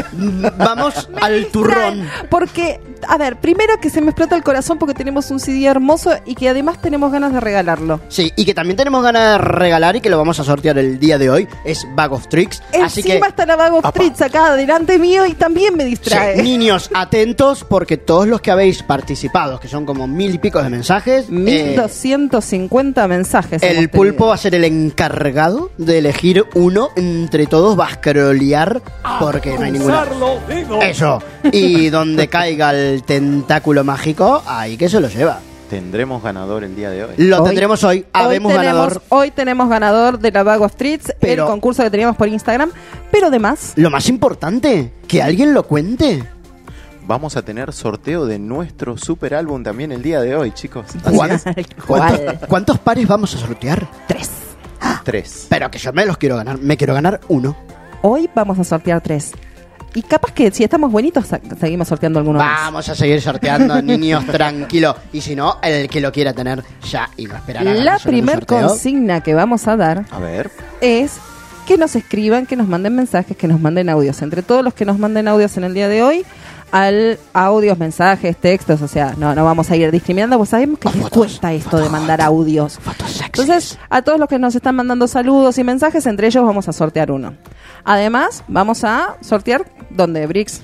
vamos al turrón. Porque, a ver, primero que se me explota el corazón porque tenemos un C D hermoso y que además tenemos ganas de regalarlo. Sí, y que también tenemos ganas de regalar y que lo vamos a sortear el día de hoy. Es Bag of Tricks. Así que, Encima está la Bag of Tricks acá delante mío y también me distrae. sí, niños, atentos porque todos los que habéis participado, que son como mil y pico de mensajes, mil doscientos cincuenta mensajes. el hemos pulpo tenido. va a ser el encargado de elegir uno entre todos, va a scrollear porque no hay ninguna. Eso. Y donde caiga el tentáculo mágico, ahí que se lo lleva. Tendremos ganador el día de hoy. Lo Hoy- tendremos hoy. Habemos hoy tenemos, ganador. Hoy tenemos ganador de la Bag of Treats, Pero- el concurso que teníamos por Instagram. Pero además, Lo más importante, que alguien lo cuente. Vamos a tener sorteo de nuestro super álbum también el día de hoy, chicos. ¿Cuán- ¿Cuál? ¿Cuántos, cuántos pares vamos a sortear? Tres. Tres. Pero que yo me los quiero ganar. Me quiero ganar uno. Hoy vamos a sortear tres. Y capaz que si estamos buenitos, sa- seguimos sorteando algunos más. Vamos a seguir sorteando, niños, tranquilo. Y si no, el que lo quiera tener ya y no esperar a La ganar solo en un primer sorteo. consigna que vamos a dar A ver. es que nos escriban, que nos manden mensajes, que nos manden audios. Entre todos los que nos manden audios en el día de hoy, al audios, mensajes, textos, o sea, no, no vamos a ir discriminando, pues sabemos que les cuesta esto de mandar audios. Entonces, a todos los que nos están mandando saludos y mensajes, entre ellos vamos a sortear uno. Además, vamos a sortear, ¿dónde, Brix?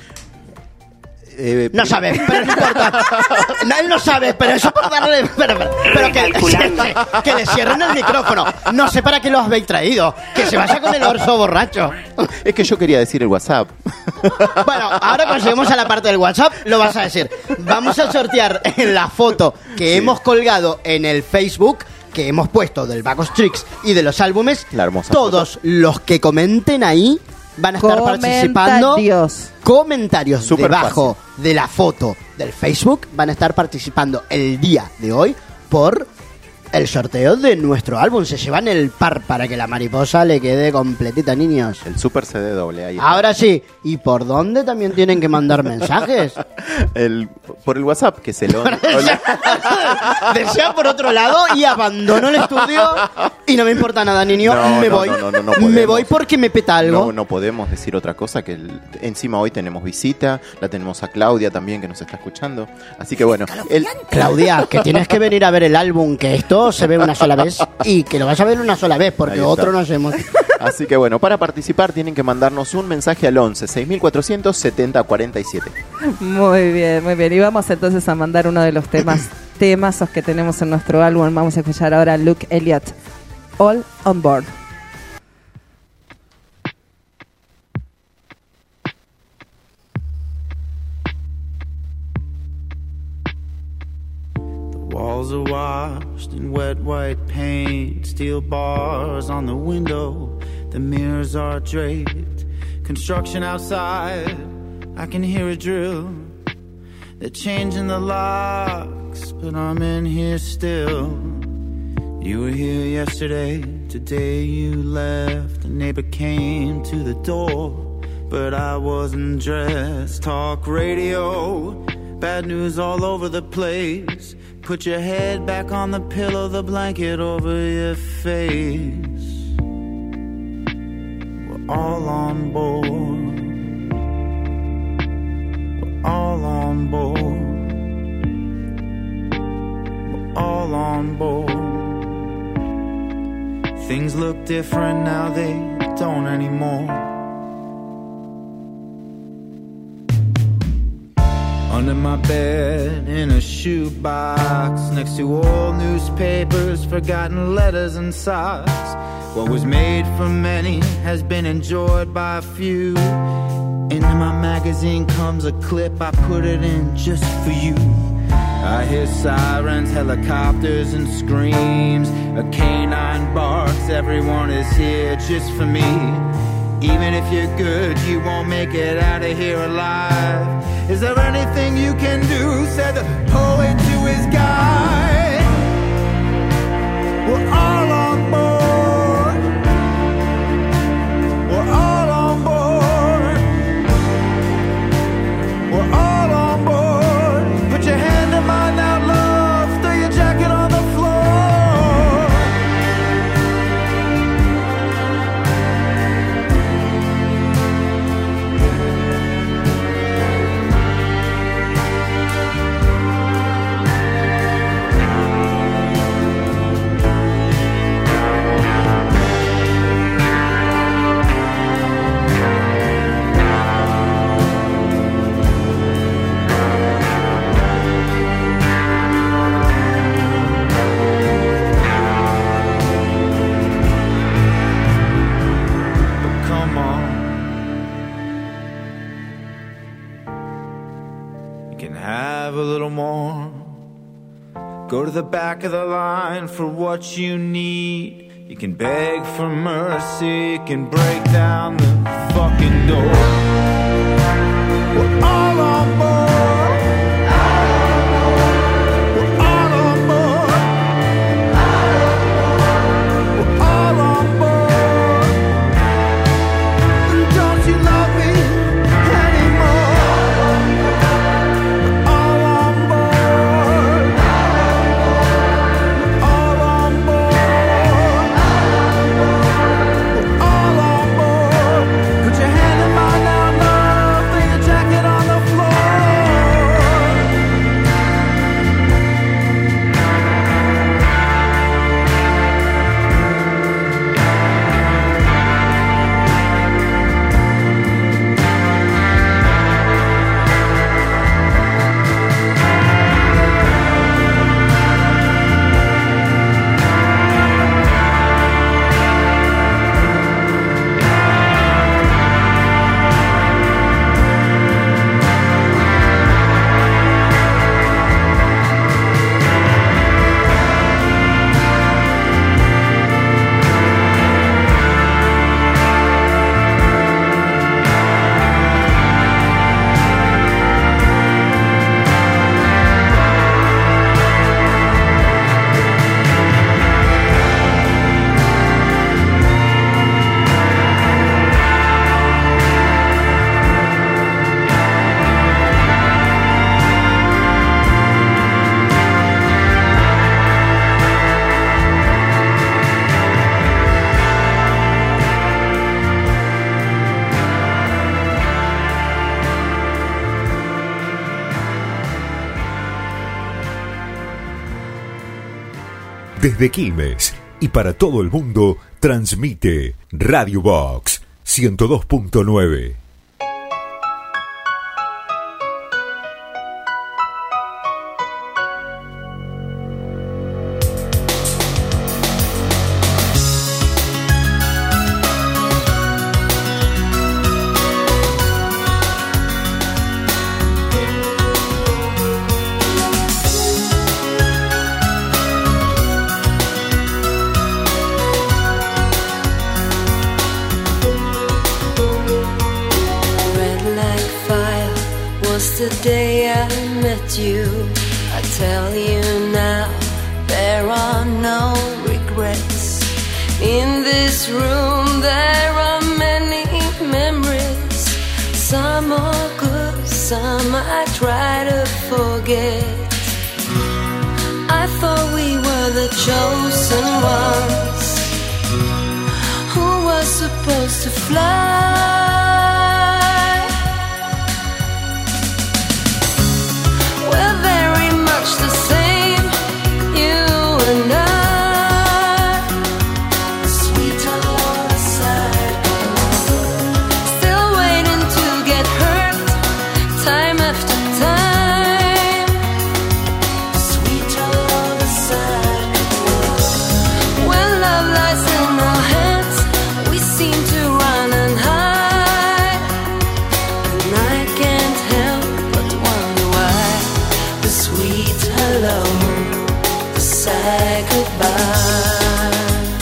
Eh, No sabe, pero no importa. No, él no sabe, pero eso por darle. Pero, pero, pero que, que, que le cierren el micrófono. No sé para qué lo habéis traído. Que se vaya con el orso borracho. Es que yo quería decir el WhatsApp. Bueno, ahora cuando lleguemos a la parte del WhatsApp, lo vas a decir. Vamos a sortear en la foto que hemos colgado en el Facebook, que hemos puesto del Bag of Tricks y de los álbumes. La hermosa Todos los que comenten ahí van a estar participando. Comentarios. Comentarios Súper debajo de la foto del Facebook van a estar participando el día de hoy por el sorteo de nuestro álbum. Se llevan el par para que la mariposa le quede completita, niños. El super C D doble ahí. está. Ahora sí, ¿y por dónde también tienen que mandar mensajes? El, por el WhatsApp, que se lo... Desea por otro lado y abandono el estudio y no me importa nada, niño. No, me no, voy. no, no, no, no me podemos. voy porque me peta algo. No, no podemos decir otra cosa, que el- encima hoy tenemos visita, la tenemos a Claudia también que nos está escuchando. Así que bueno, el, Claudia, que tienes que venir a ver el álbum, que esto se ve una sola vez y que lo vas a ver una sola vez porque Ahí está. otro no hacemos. así que bueno, para participar tienen que mandarnos un mensaje al once seis mil cuatrocientos setenta cuarenta y siete. Muy bien, muy bien. Y vamos entonces a mandar uno de los temas temazos que tenemos en nuestro álbum. Vamos a escuchar ahora a Luke Elliott, All on Board. Walls are washed in wet white paint, steel bars on the window, the mirrors are draped. Construction outside, I can hear a drill. They're changing the locks, but I'm in here still. You were here yesterday, today you left. A neighbor came to the door, but I wasn't dressed. Talk radio, bad news all over the place. Put your head back on the pillow, the blanket over your face. We're all on board. We're all on board. We're all on board. Things look different now, they don't anymore. Under my bed, in a shoebox, next to old newspapers, forgotten letters and socks. What was made for many has been enjoyed by a few. Into my magazine comes a clip, I put it in just for you. I hear sirens, helicopters and screams. A canine barks, everyone is here just for me. Even if you're good, you won't make it out of here alive. Is there anything you can do? Said the poet to his guide. We're all on board. We're all on board. We're all on board. Put your hand in mine now, love. Throw your jacket on the floor. Go to the back of the line for what you need. You can beg for mercy, you can break down the fucking door. We're all on board. We're all on board. We're all on board. Don't you love me anymore? We're all on board. All on board. We're all on board. Put your hand in mine now, love. Throw your jacket on the floor. Desde Quilmes y para todo el mundo, transmite Radio Box ciento dos punto nueve. The day I met you, I tell you now, there are no regrets. In this room there are many memories. Some are good, some I try to forget. chosen ones who was supposed to fly. We're very much the same, you and I. Sweet alone aside, still waiting to get hurt, time after time. Sweet alone aside, when love lies in our hands, we seem to run and hide. And I can't help but wonder why the sweet hello, the sad goodbye.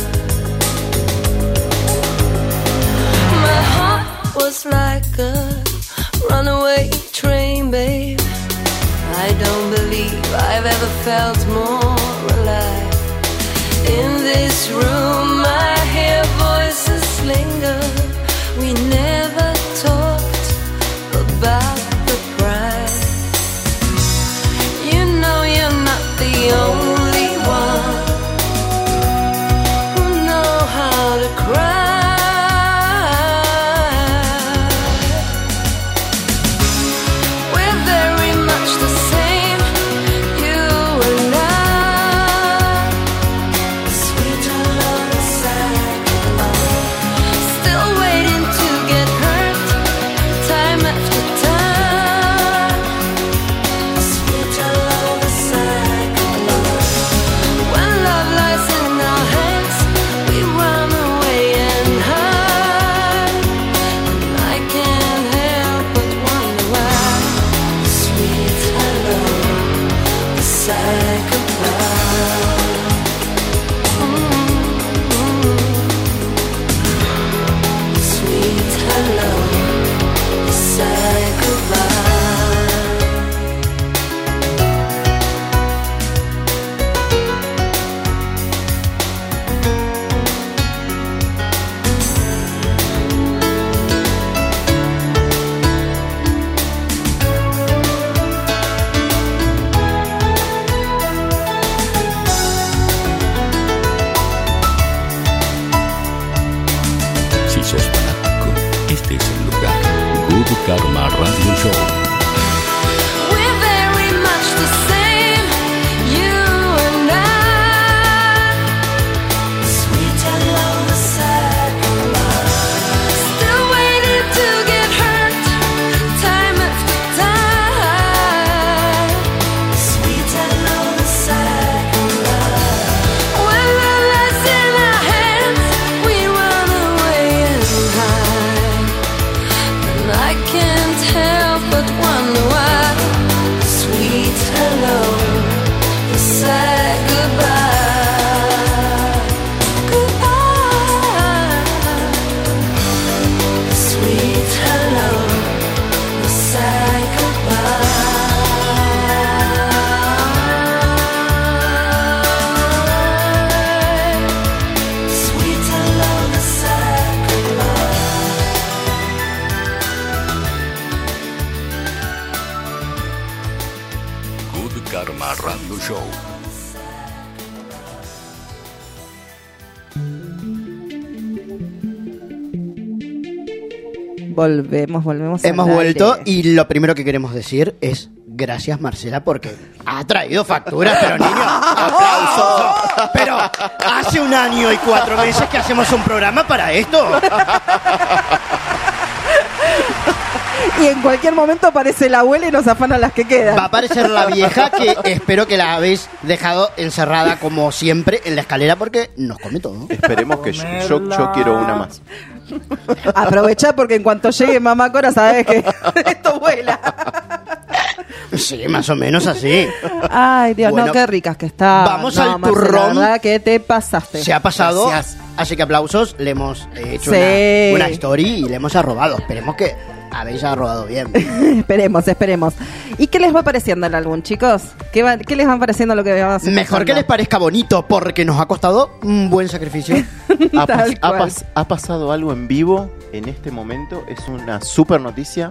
My heart was like a runaway train, babe. I don't believe I've ever felt more alive. In this room I hear voices linger. We never talked about the price. You know you're not the only one who know how to cry. We're very much the same, you and I. Sweet alone aside, still waiting to get hurt, time after time. Sweet alone aside, when love lies in our hands, we run away and hide. And I can't help but wonder why. Sweet hello, the sad goodbye. Sweet hello, the sad goodbye. Si sos fanático, este es el lugar. Good Karma Radio Show. We're very much the same, you and I. Sweet alone aside, still waiting to get hurt, time after time. Sweet alone aside, when love lies in our hands, we run away and hide. And I can't help but wonder why. Sweet hello, the sad goodbye. Goodbye. Sweet hello, the sad goodbye. Sweet hello, the sad Good Karma Radio Show. Volvemos, volvemos. al Hemos aire. vuelto y lo primero que queremos decir es gracias, Marcela, porque ha traído facturas, pero niño, aplausos. Pero hace un año y cuatro meses que hacemos un programa para esto. Y en cualquier momento aparece la abuela y nos afana las que quedan. Va a aparecer la vieja que espero que la habéis dejado encerrada como siempre en la escalera porque nos come todo. Esperemos que yo, yo, yo quiero una más. Aprovecha porque en cuanto llegue Mamá Cora sabes que esto vuela. Sí, más o menos así. Ay, Dios, Bueno, no, qué ricas que están. vamos No, al Marcela, turrón. La verdad que te pasaste. Se ha pasado, Gracias. así que aplausos. Le hemos eh, hecho Sí. una, una story y le hemos arrobado. Esperemos que habéis arrobado bien. Esperemos, esperemos. ¿Y qué les va pareciendo el álbum, chicos? ¿Qué, va- qué les va pareciendo lo que vamos a Mejor que les parezca bonito porque nos ha costado un buen sacrificio. Ha, pas- Tal ha cual. pas- ha pasado algo en vivo en este momento. Es una super noticia.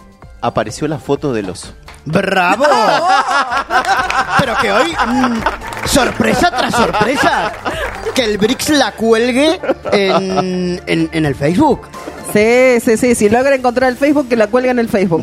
Apareció la foto del oso. ¡Bravo! Pero que hoy mm, sorpresa tras sorpresa, que el Brix la cuelgue en, en, en el Facebook. Sí, sí, sí. Si logra encontrar el Facebook, que la cuelga en el Facebook.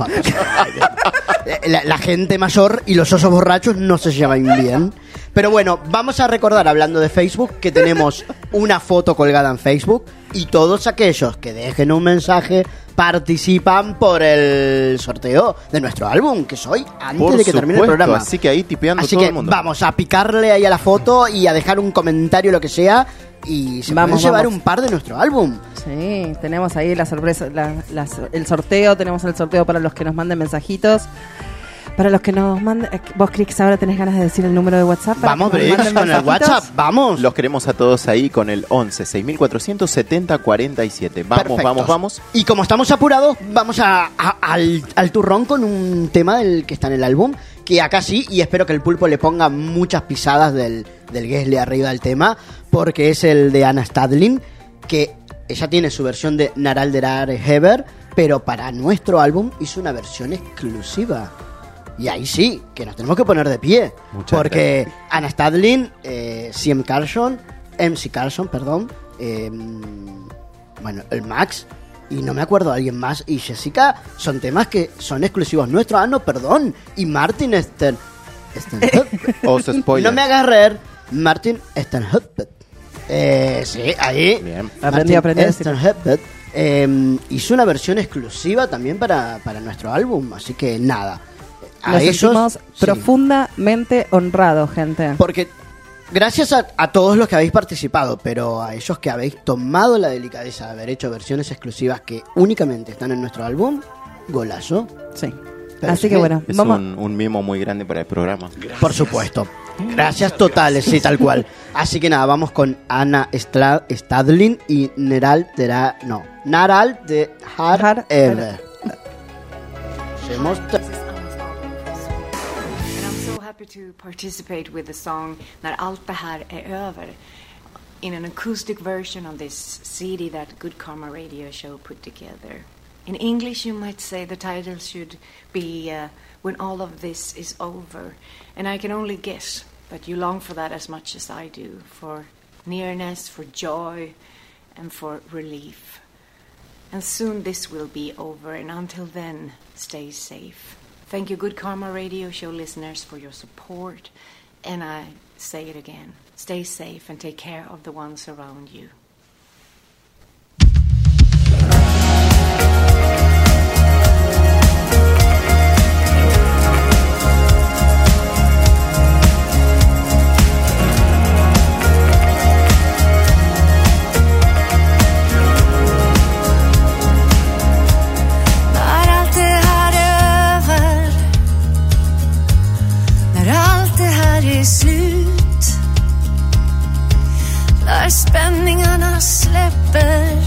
La, la gente mayor y los osos borrachos no se llevan bien. Pero bueno, vamos a recordar, hablando de Facebook, que tenemos una foto colgada en Facebook y todos aquellos que dejen un mensaje participan por el sorteo de nuestro álbum, que es hoy, antes Por de que termine el supuesto, programa. así que ahí tipeando Así todo que el mundo. vamos a picarle ahí a la foto y a dejar un comentario, lo que sea, y se Vamos, pueden llevar vamos. un par de nuestro álbum. Sí, tenemos ahí la sorpresa, la- la- el sorteo, tenemos el sorteo para los que nos manden mensajitos. Para los que nos manden... eh, Vos, Crix, ahora tenés ganas de decir el número de WhatsApp. para Vamos, que nos Brix, manden con el mensajitos. WhatsApp, vamos. Los queremos a todos ahí con el once seis mil cuatrocientos setenta cuarenta y siete. Vamos, Perfectos. vamos, vamos. Y como estamos apurados, vamos a, a- al, al turrón con un tema del que está en el álbum, que acá sí, y espero que el Pulpo le ponga muchas pisadas del, del Gessle arriba del tema, porque es el de Anna Stadlin, que ella tiene su versión de Naralderar Heber, pero para nuestro álbum hizo una versión exclusiva. Y ahí sí, que nos tenemos que poner de pie. Muchas porque gracias. Anna Stadlin, eh, C M Carlson, M C Carlson, perdón, eh, bueno, el Max, y no me acuerdo de alguien más, y Jessica, son temas que son exclusivos nuestros. Ah, no, perdón. Y Martin Sten... Sten- Os spoiler. no me hagas reír. Martin Stenhope. Eh, sí, ahí. Bien. Aprendí, aprendí a decir. Stenhope eh, hizo una versión exclusiva también para, para nuestro álbum. Así que nada. A Nos ellos, sentimos sí. profundamente honrados, gente. Porque gracias a, a todos los que habéis participado, pero a ellos que habéis tomado la delicadeza de haber hecho versiones exclusivas que únicamente están en nuestro álbum, golazo. Sí. Pero Así sí, que bueno, Es vamos. un, un mimo muy grande para el programa. Por supuesto. Gracias totales, sí, tal cual. Así que nada, vamos con Anna Stra- Stadlin y Neral de la... No, Naral de Har Ever. Se mostra... And I'm so happy to participate with the song När allt det här är över in an acoustic version of this C D that Good Karma Radio Show put together. In English, you might say the title should be uh, When All of This Is Over. And I can only guess that you long for that as much as I do, for nearness, for joy, and for relief. And soon this will be over, and until then, stay safe. Thank you, Good Karma Radio Show listeners, for your support. And I say it again, stay safe and take care of the ones around you. När allt det här är över, när allt det här är slut, när spänningarna släpper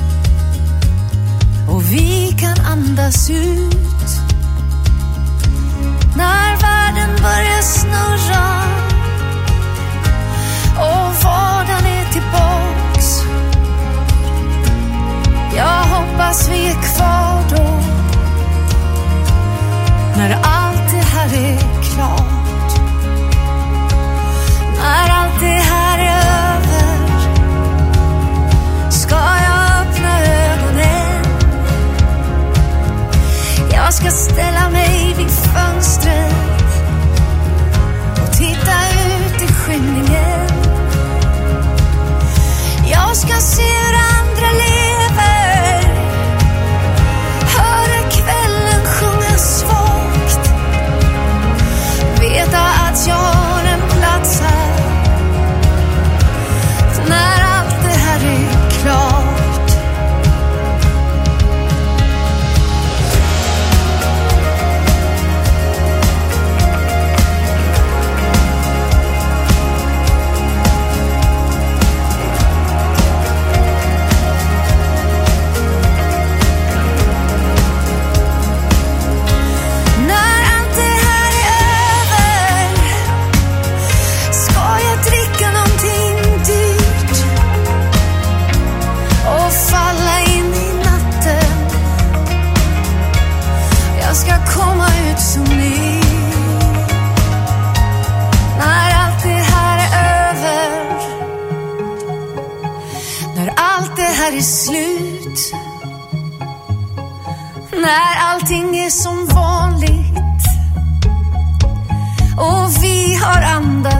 och vi kan andas ut, när världen börjar snurra och vardagen är tillbaks. Jag hoppas vi är kvar då, när allt det här är klart. När allt det här är över ska jag öppna ögonen. Jag ska ställa mig vid fönstret och titta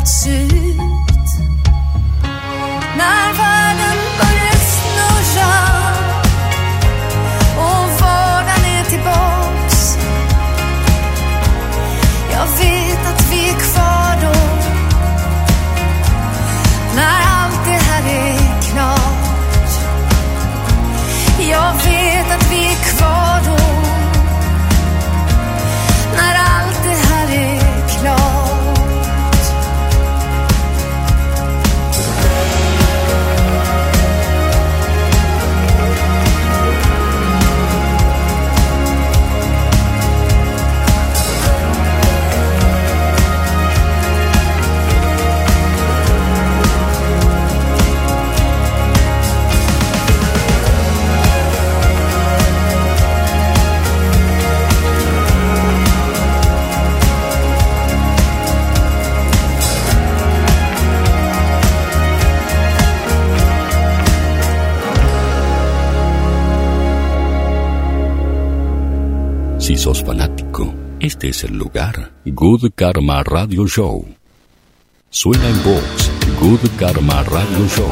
se ut. När världen börjar snurra och vardagen är tillbaks. Jag vet att vi är kvar då. När allt det här är klart. Jag vet att vi är kvar då. När allt det här är klart. Si sos fanático, este es el lugar. Good Karma Radio Show. Suena en Vox, Good Karma Radio Show.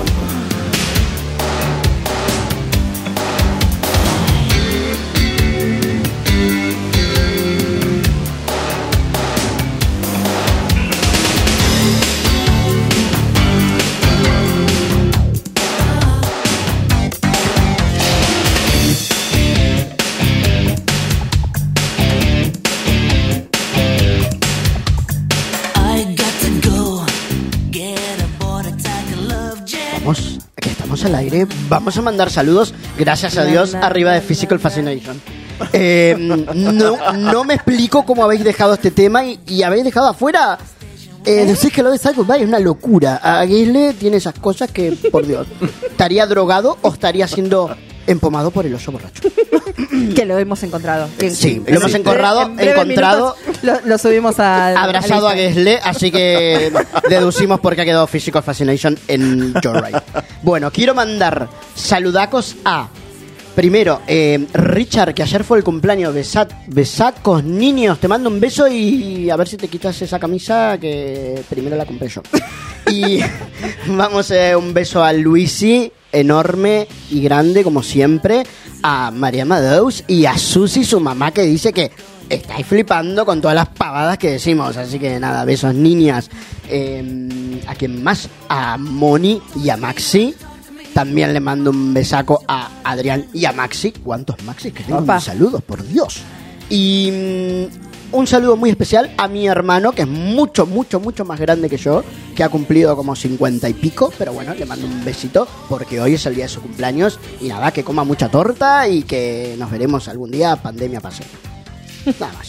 Vamos, que estamos al aire. Vamos a mandar saludos, gracias a Dios, arriba de Physical Fascination. Eh, no, no me explico cómo habéis dejado este tema y, y habéis dejado afuera. Eh, decís que lo de Psycho Goodbye es una locura. Aguisle tiene esas cosas que, por Dios, estaría drogado o estaría siendo empomado por el oso borracho. Que lo hemos encontrado. Sí, lo hemos encontrado, En breve encontrado. minutos Lo, lo subimos a. Abrazado a Gesle, así que deducimos por qué ha quedado Physical Fascination en Joyride. Bueno, quiero mandar saludacos a, primero, eh, Richard, que ayer fue el cumpleaños. Besat, besacos, niños, te mando un beso y a ver si te quitas esa camisa que primero la compré yo. Y vamos, eh, un beso a Luisi, enorme y grande como siempre, a María Madeus y a Susi, su mamá, que dice que estáis flipando con todas las pavadas que decimos. Así que nada, besos niñas. Eh, ¿A quién más? A Moni y a Maxi. También le mando un besaco a Adrián y a Maxi. ¿Cuántos Maxis que tengo? Opa. Saludos, por Dios. Y mm, un saludo muy especial a mi hermano, que es mucho, mucho, mucho más grande que yo, que ha cumplido como cincuenta y pico, pero bueno, le mando un besito porque hoy es el día de su cumpleaños y nada, que coma mucha torta y que nos veremos algún día, pandemia pase. Nada más.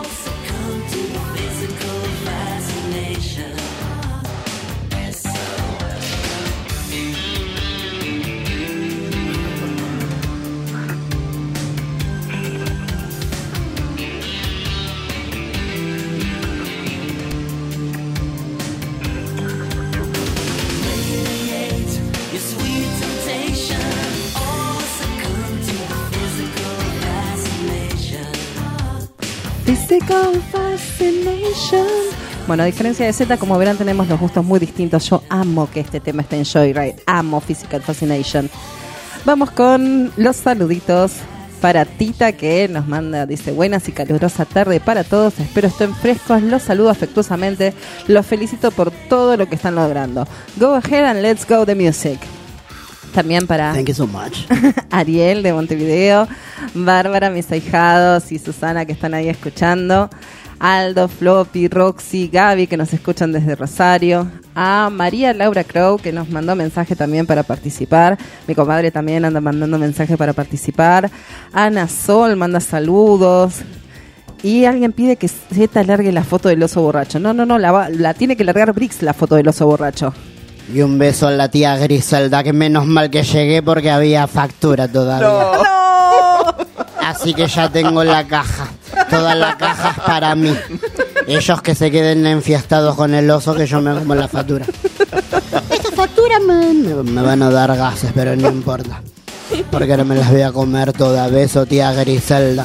Physical Fascination. Bueno, a diferencia de Z, como verán, tenemos los gustos muy distintos. Yo amo que este tema esté en Joyride. Amo Physical Fascination. Vamos con los saluditos para Tita, que nos manda, dice: buenas y calurosa tarde para todos. Espero estén frescos. Los saludo afectuosamente. Los felicito por todo lo que están logrando. Go ahead and let's go the music. También para Thank you so much. Ariel de Montevideo, Bárbara, mis ahijados y Susana, que están ahí escuchando, Aldo, Floppy, Roxy, Gaby, que nos escuchan desde Rosario, a María Laura Crow, que nos mandó mensaje también para participar, mi comadre también anda mandando mensaje para participar, Ana Sol manda saludos. Y alguien pide que Z largue la foto del oso borracho. No, no, no, la, va- la tiene que largar Brix, la foto del oso borracho. Y un beso a la tía Griselda, que menos mal que llegué porque había factura todavía. ¡No! Así que ya tengo la caja. Toda la caja es para mí. Ellos que se queden enfiestados con el oso, que yo me como la factura. Esta factura me, me, me van a dar gases, pero no importa. Porque no me las voy a comer todas. Beso, tía Griselda.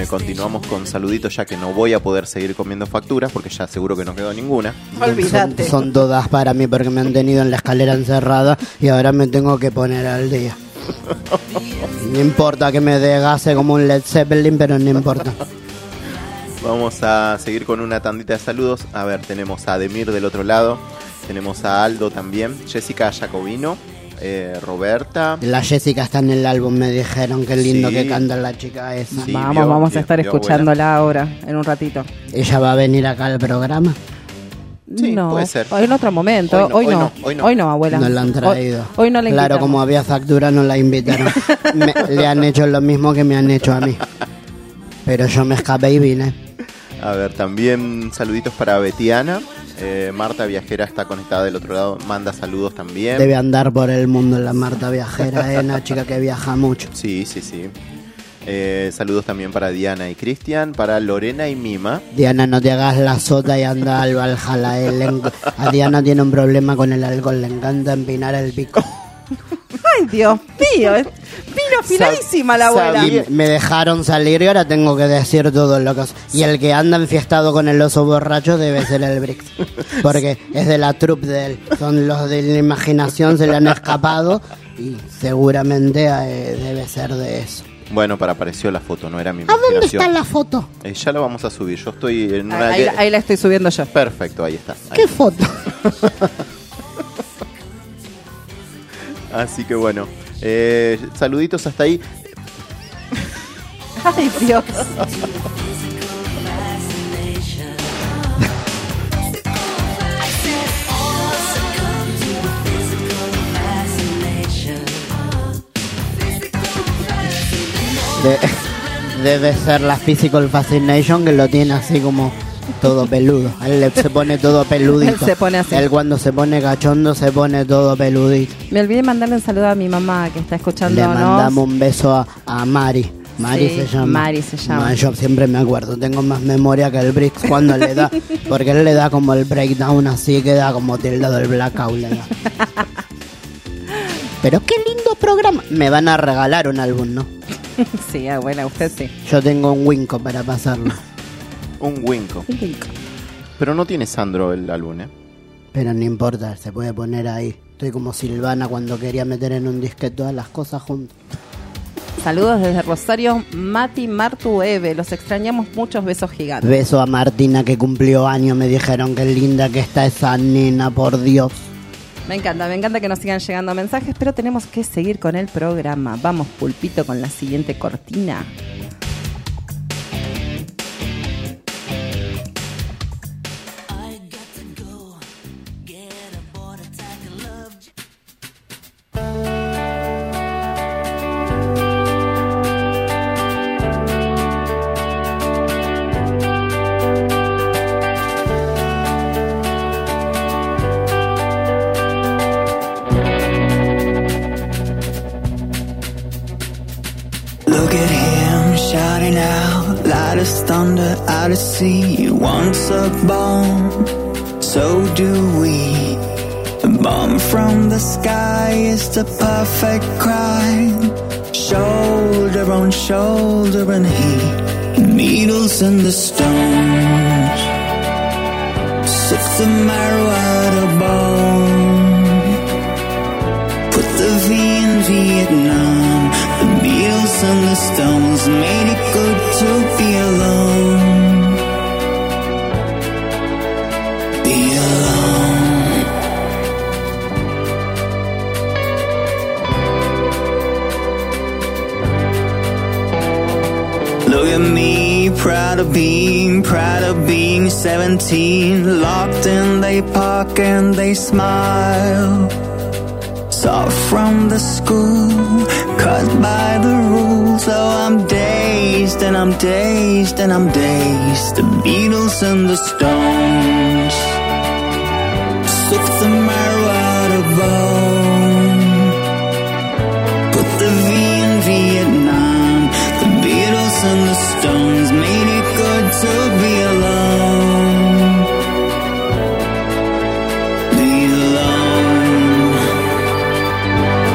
continuamos con saluditos, ya que no voy a poder seguir comiendo facturas porque ya seguro que no quedó ninguna. Son, son todas para mí porque me han tenido en la escalera encerrada y ahora me tengo que poner al día. No importa que me desgase como un Led Zeppelin, pero no importa. Vamos a seguir con una tandita de saludos. A ver, tenemos a Ademir del otro lado, tenemos a Aldo también, Jessica Jacobino, eh, Roberta. La Jessica está en el álbum, me dijeron, qué lindo Sí. que canta la chica esa. Sí, Vamos, vio- vamos vio- a estar vio escuchándola ahora, en un ratito. ¿Ella va a venir acá al programa? Sí, no, puede ser. en otro momento. Hoy Hoy no, no, hoy no, hoy hoy no, no. abuela. No la han traído. Hoy, hoy no la Claro, invitamos. como había factura no la invitaron. Me- le han hecho lo mismo que me han hecho a mí. Pero yo me escapé y vine. A ver, también saluditos para Betiana. Eh, Marta Viajera está conectada del otro lado, manda saludos también. Debe andar por el mundo la Marta Viajera, es una chica que viaja mucho. Sí, sí, sí. Eh, saludos también para Diana y Cristian, para Lorena y Mima. Diana, no te hagas la sota y anda al Valhalla. eh, le en- A Diana tiene un problema con el alcohol, le encanta empinar el pico. Ay, Dios mío. es- Vino afiladísima la abuela. Y me dejaron salir y ahora tengo que decir todo lo que... Y el que anda enfiestado con el oso borracho debe ser el Brix. Porque es de la troupe de él. Son los de la imaginación, se le han escapado y seguramente eh, debe ser de eso. Bueno, para apareció la foto, no era mi ¿A dónde imaginación. está la foto? Eh, ya la vamos a subir, yo estoy en una... Ahí, ahí la estoy subiendo yo. Perfecto, ahí está. Ahí. ¿Qué foto? Así que bueno, eh, saluditos hasta ahí. Ay, Dios. De- debe ser la Physical Fascination que lo tiene así como todo peludo. Él le- se pone todo peludito. Él se pone así. Él cuando se pone cachondo se pone todo peludito. Me olvidé mandarle un saludo a mi mamá que está Le escuchándonos. mandamos un beso a, a Mari. Mari Sí, se llama. Mari se llama. No, yo siempre me acuerdo. Tengo más memoria que el Brix cuando le da. Porque él le da como el breakdown así, queda como tildado el blackout. le da. Pero qué lindo programa. Me van a regalar un álbum, ¿no? Sí, abuela, usted sí. Yo tengo un Winco para pasarlo. Un Winco. Un Winco. Pero no tiene Sandro el álbum, ¿eh? Pero no importa, se puede poner ahí. Estoy como Silvana cuando quería meter en un disque todas las cosas juntas. Saludos desde Rosario, Mati, Martu, Eve. Los extrañamos, muchos besos gigantes. Beso a Martina que cumplió año. Me dijeron que linda que está esa nena, por Dios. Me encanta, me encanta que nos sigan llegando mensajes, pero tenemos que seguir con el programa. Vamos, Pulpito, con la siguiente cortina. Look at him shouting out, loud as thunder out at sea. He wants a bomb, so do we. A bomb from the sky is the perfect crime. Shoulder on shoulder and he, needles in the stones. Suck the marrow out of bone. Put the V in Vietnam. The needles and the stones made it good to be alone. Be alone. Look at me, proud of being, proud of being seventeen. Locked in they park and they smile. Saw from the school, cut by the rules. Oh, I'm dazed and I'm dazed and I'm dazed. The Beatles and the Stones took the marrow out of bone. Put the V in Vietnam. The Beatles and the Stones made it good to be alone. Be alone.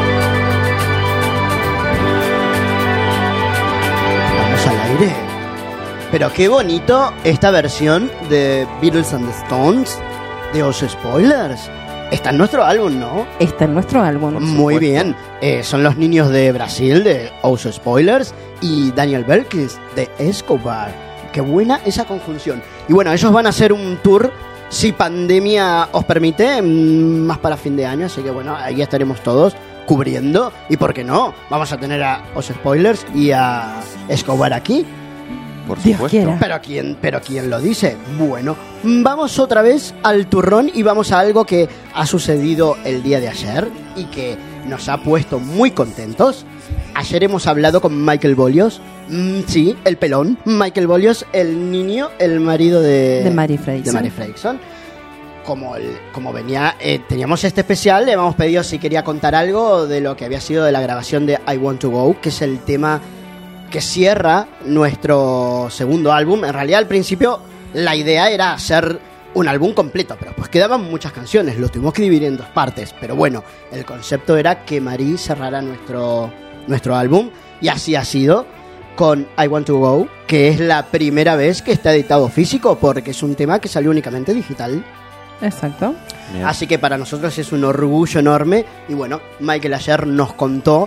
Vamos al aire. Pero qué bonito esta versión de Beatles and the Stones de Os Spoilers. Está en nuestro álbum, ¿no? Está en nuestro álbum. Muy bien. Eh, son los niños de Brasil de Os Spoilers y Daniel Belkis de Escobar. Qué buena esa conjunción. Y bueno, ellos van a hacer un tour, si pandemia os permite, más para fin de año. Así que bueno, ahí estaremos todos cubriendo. Y por qué no, vamos a tener a Os Spoilers y a Escobar aquí. Por supuesto. Pero quién, pero quién lo dice. Bueno, vamos otra vez al turrón y vamos a algo que ha sucedido el día de ayer y que nos ha puesto muy contentos. Ayer hemos hablado con Michael Bollios. Mm, sí, el pelón. Michael Bollios, el niño, el marido de... De Mary Fredriksson. De Mary Fredriksson. Como, el, como venía, eh, teníamos este especial, le habíamos pedido si quería contar algo de lo que había sido de la grabación de I Want to Go, que es el tema que cierra nuestro segundo álbum. En realidad, al principio, la idea era hacer un álbum completo, pero pues quedaban muchas canciones, lo tuvimos que dividir en dos partes. Pero bueno, el concepto era que Marí cerrara nuestro, nuestro álbum, y así ha sido con I Want to Go, que es la primera vez que está editado físico, porque es un tema que salió únicamente digital. Exacto. Bien. Así que para nosotros es un orgullo enorme. Y bueno, Michael ayer nos contó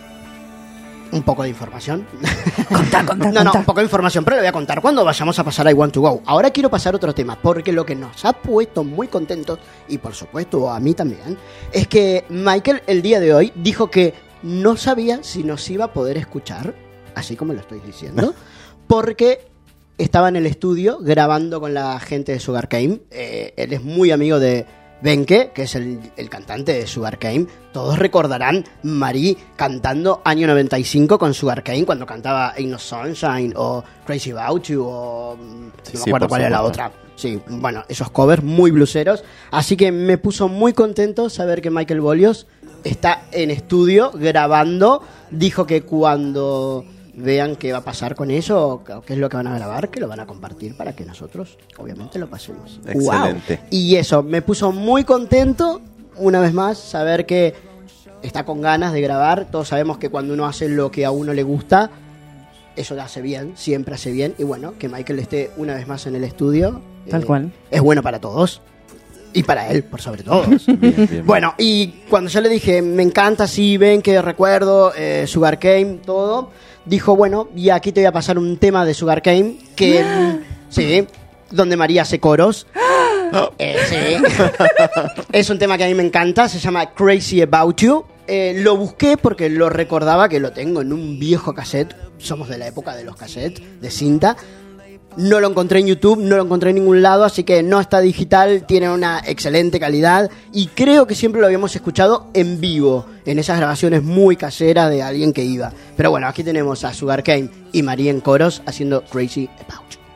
un poco de información. Contá, contá, no, no, contá. un poco de información, pero lo voy a contar cuando vayamos a pasar a I Want to Go. Ahora quiero pasar a otro tema, porque lo que nos ha puesto muy contentos, y por supuesto a mí también, es que Michael el día de hoy dijo que no sabía si nos iba a poder escuchar, así como lo estoy diciendo, porque estaba en el estudio grabando con la gente de Sugarcane. Eh, él es muy amigo de Benke, que es el, el cantante de Sugarcane. Todos recordarán Marí cantando año noventa y cinco con Sugarcane, cuando cantaba Ain't No Sunshine o Crazy About You o Sí, no me sí, acuerdo por cuál era la supuesto. otra. Sí, bueno, esos covers muy bluseros. Así que me puso muy contento saber que Michael Bollios está en estudio grabando. Dijo que cuando vean qué va a pasar con eso, qué es lo que van a grabar, que lo van a compartir para que nosotros, obviamente, lo pasemos. Excelente. Wow. Y eso, me puso muy contento, una vez más, saber que está con ganas de grabar. Todos sabemos que cuando uno hace lo que a uno le gusta, eso le hace bien, siempre hace bien. Y bueno, que Michael esté una vez más en el estudio, Tal eh, cual. es bueno para todos. Y para él, por sobre todo. Bien, bien. Bueno, y cuando yo le dije, me encanta, sí, ven que recuerdo, eh, Sugarcane, todo, dijo, bueno, y aquí te voy a pasar un tema de Sugarcane, que, mm, sí, donde María hace coros. Eh, sí. Es un tema que a mí me encanta, se llama Crazy About You. Eh, lo busqué porque lo recordaba, que lo tengo en un viejo cassette. Somos de la época de los cassettes, de cinta. No lo encontré en YouTube, no lo encontré en ningún lado, así que no está digital, tiene una excelente calidad y creo que siempre lo habíamos escuchado en vivo, en esas grabaciones muy caseras de alguien que iba. Pero bueno, aquí tenemos a Sugarcane y María en coros haciendo Crazy About You.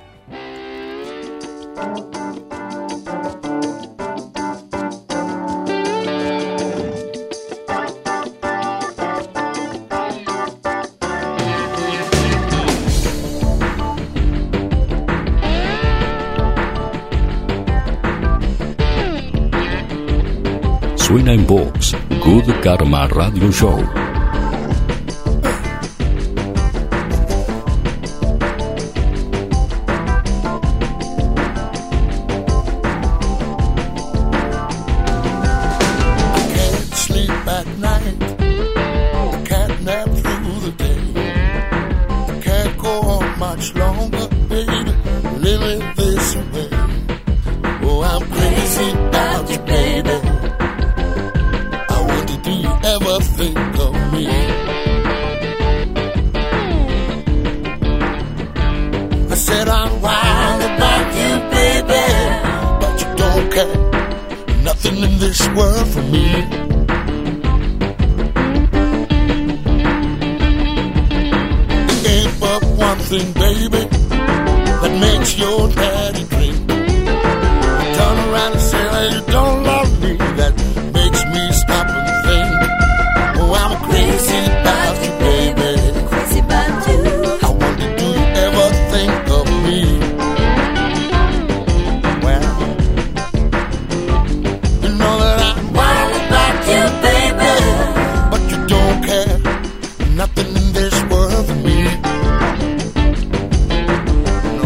Suena en Vox, Good Karma Radio Show. Can't sleep at night. Can't nap through the day. Can't go on much longer, baby. Living this way. Oh, I'm crazy about you, baby. I wonder, do you ever think of me? I said I'm wild about you, baby, but you don't care. Nothing in this world for me. There ain't but one thing, baby, that makes your daddy drink. You turn around and say that you don't love me. That makes me stop and think. Oh, I'm crazy about you, baby. Crazy about you. I wonder, do you ever think of me? Well, you know that I'm wild about you, baby, but you don't care. Nothing in this world for me.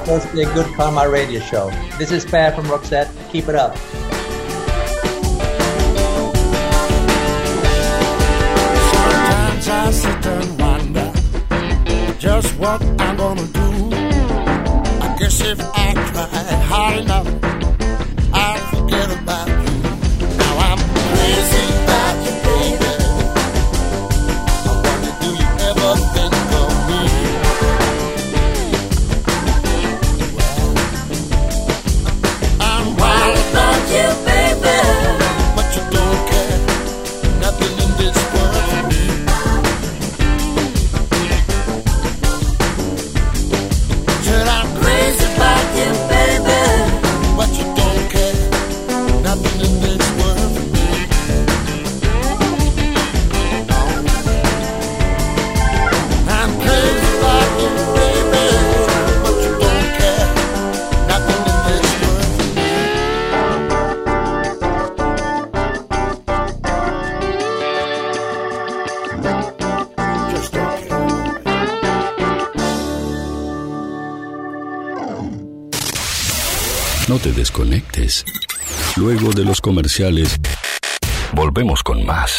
supposed to be a Good Karma radio show. This is Per from Roxette. Keep it up. Sometimes I sit and wonder just what I'm gonna do. I guess if I try hard enough, I'll forget about you. Now I'm crazy about you, baby. I wonder, do you ever think of me? Well, I'm wild about you, baby, but you don't care. Nothing in this world for me. Said I'm crazy about you, baby, but you don't care. Nothing in this world for me. No. I'm crazy about you, baby, but you don't care. Nothing in this world for me. Just don't care. No te desconectes. Luego de los comerciales, volvemos con más.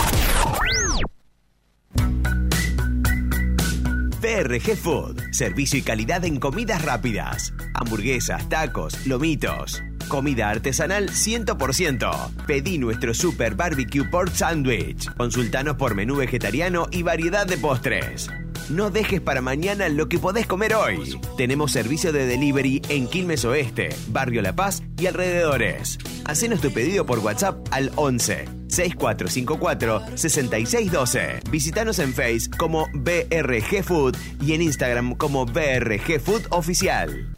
B R G Food, servicio y calidad en comidas rápidas, hamburguesas, tacos, lomitos, comida artesanal cien por ciento. Pedí nuestro Super Barbecue Pork Sandwich. Consultanos por menú vegetariano y variedad de postres. No dejes para mañana lo que podés comer hoy. Tenemos servicio de delivery en Quilmes Oeste, Barrio La Paz y alrededores. Hacenos tu pedido por WhatsApp al once sesenta y cuatro cincuenta y cuatro sesenta y seis doce. Visítanos en Face como B R G Food y en Instagram como B R G Food Oficial.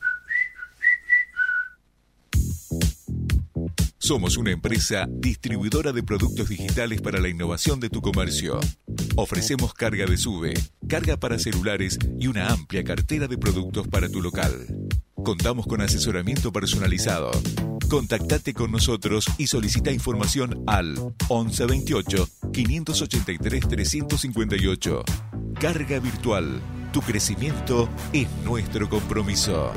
Somos una empresa distribuidora de productos digitales para la innovación de tu comercio. Ofrecemos carga de SUBE, carga para celulares y una amplia cartera de productos para tu local. Contamos con asesoramiento personalizado. Contactate con nosotros y solicita información al once veintiocho, quinientos ochenta y tres, trescientos cincuenta y ocho. Carga virtual. Tu crecimiento es nuestro compromiso.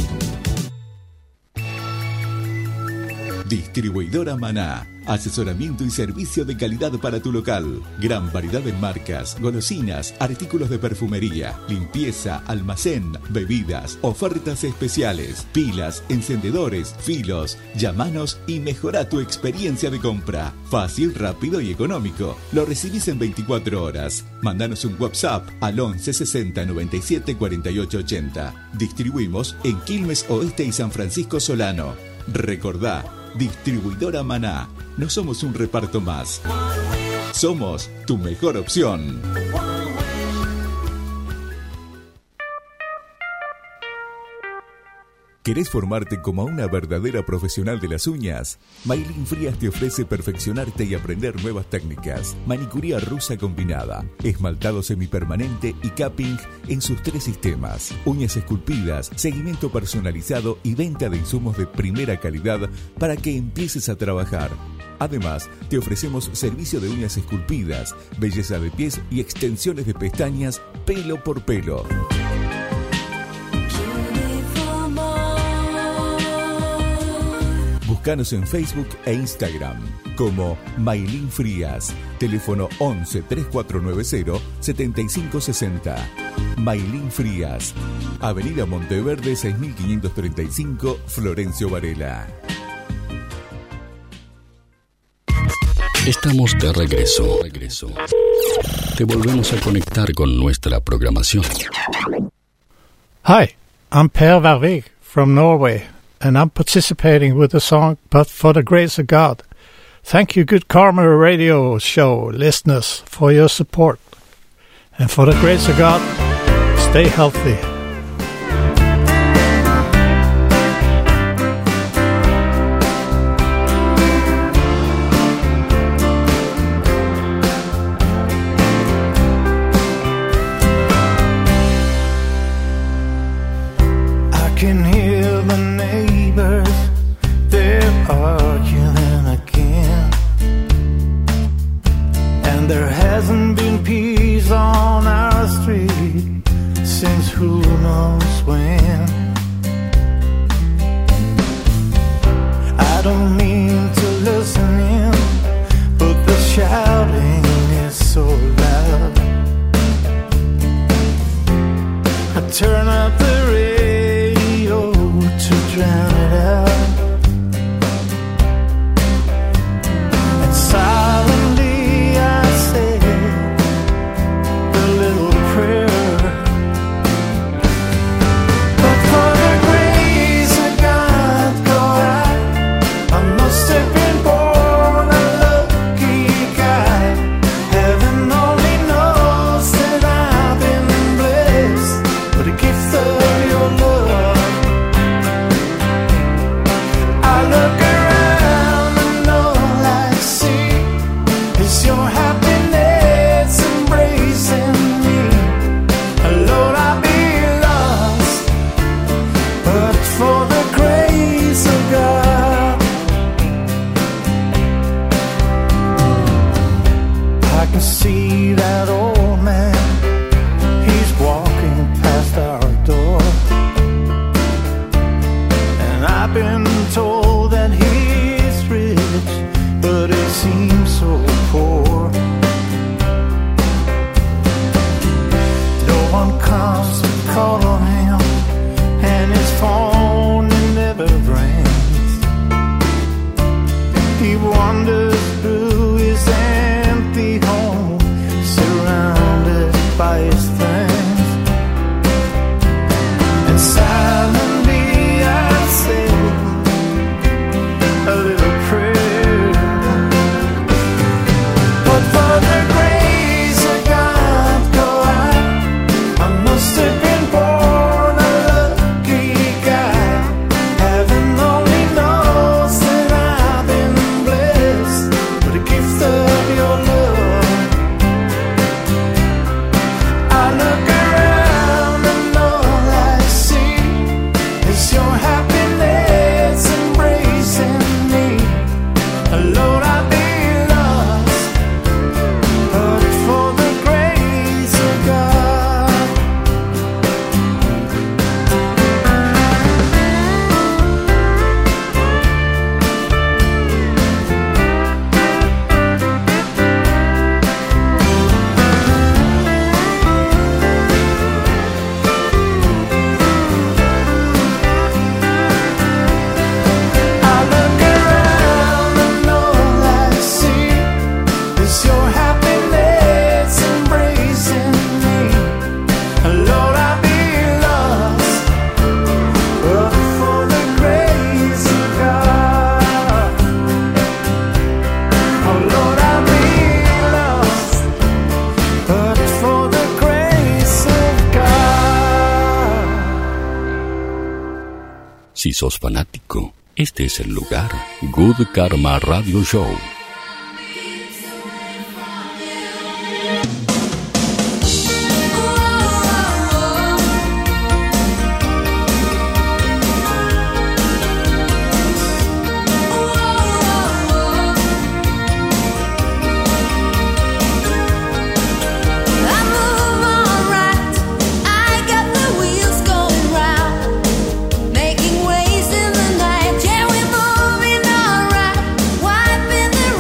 Distribuidora Maná. Asesoramiento y servicio de calidad para tu local. Gran variedad en marcas, golosinas, artículos de perfumería, limpieza, almacén, bebidas, ofertas especiales, pilas, encendedores, filos. Llámanos y mejora tu experiencia de compra. Fácil, rápido y económico. Lo recibís en veinticuatro horas. Mándanos un WhatsApp al once sesenta noventa y siete cuarenta y ocho ochenta. Distribuimos en Quilmes Oeste y San Francisco Solano. Recordá, Distribuidora Maná. No somos un reparto más. Somos tu mejor opción. ¿Querés formarte como una verdadera profesional de las uñas? Maylin Frías te ofrece perfeccionarte y aprender nuevas técnicas. Manicuría rusa combinada, esmaltado semipermanente y capping en sus tres sistemas. Uñas esculpidas, seguimiento personalizado y venta de insumos de primera calidad para que empieces a trabajar. Además, te ofrecemos servicio de uñas esculpidas, belleza de pies y extensiones de pestañas pelo por pelo. Búscanos en Facebook e Instagram como Maylin Frías. Teléfono once, treinta y cuatro noventa, setenta y cinco sesenta. Maylin Frías. Avenida Monteverde seis mil quinientos treinta y cinco, Florencio Varela. Estamos de regreso. regreso. Te volvemos a conectar con nuestra programación. Hi, I'm Per Vervig from Norway, and I'm participating with the song But for the Grace of God. Thank you, Good Karma Radio Show listeners, for your support. And for the grace of God, stay healthy. Can hear the neighbors, they're arguing again. And there hasn't been peace on our street since who knows when. don't mean to listen in, but the shouting is so loud. I turn up the radio to drown it out, and silently I say the little prayer. But for the grace of God, go out. I must have been born a lucky guy. Heaven only knows that I've been blessed with a gift of your love. I look around and all I see is your happiness embracing me. Lord, I'd be lost, but for the grace of God. I can see that old man, he's walking past our door, and I've been told that he's rich, but he seems so poor. No one comes to call on him, and his phone never rings. He wanders through his empty home, surrounded by his things, and silently I say a little prayer. But for the grace of God, go out. I must have been born a lucky guy. Heaven only knows that I've been blessed with the gift of your love. I look around and all I see is your happiness embracing me. Lord, I'd be lost, but for the grace of God. I look around and all I see is your happiness embracing me. Lord, I'd be lost, but for the grace of God. Oh Lord, I'd be lost, but for the grace of God. Si sos fanático, este es el lugar. Good Karma Radio Show. I move alright. I got the wheels going round, making waves in the night. Yeah, we're moving alright, wiping the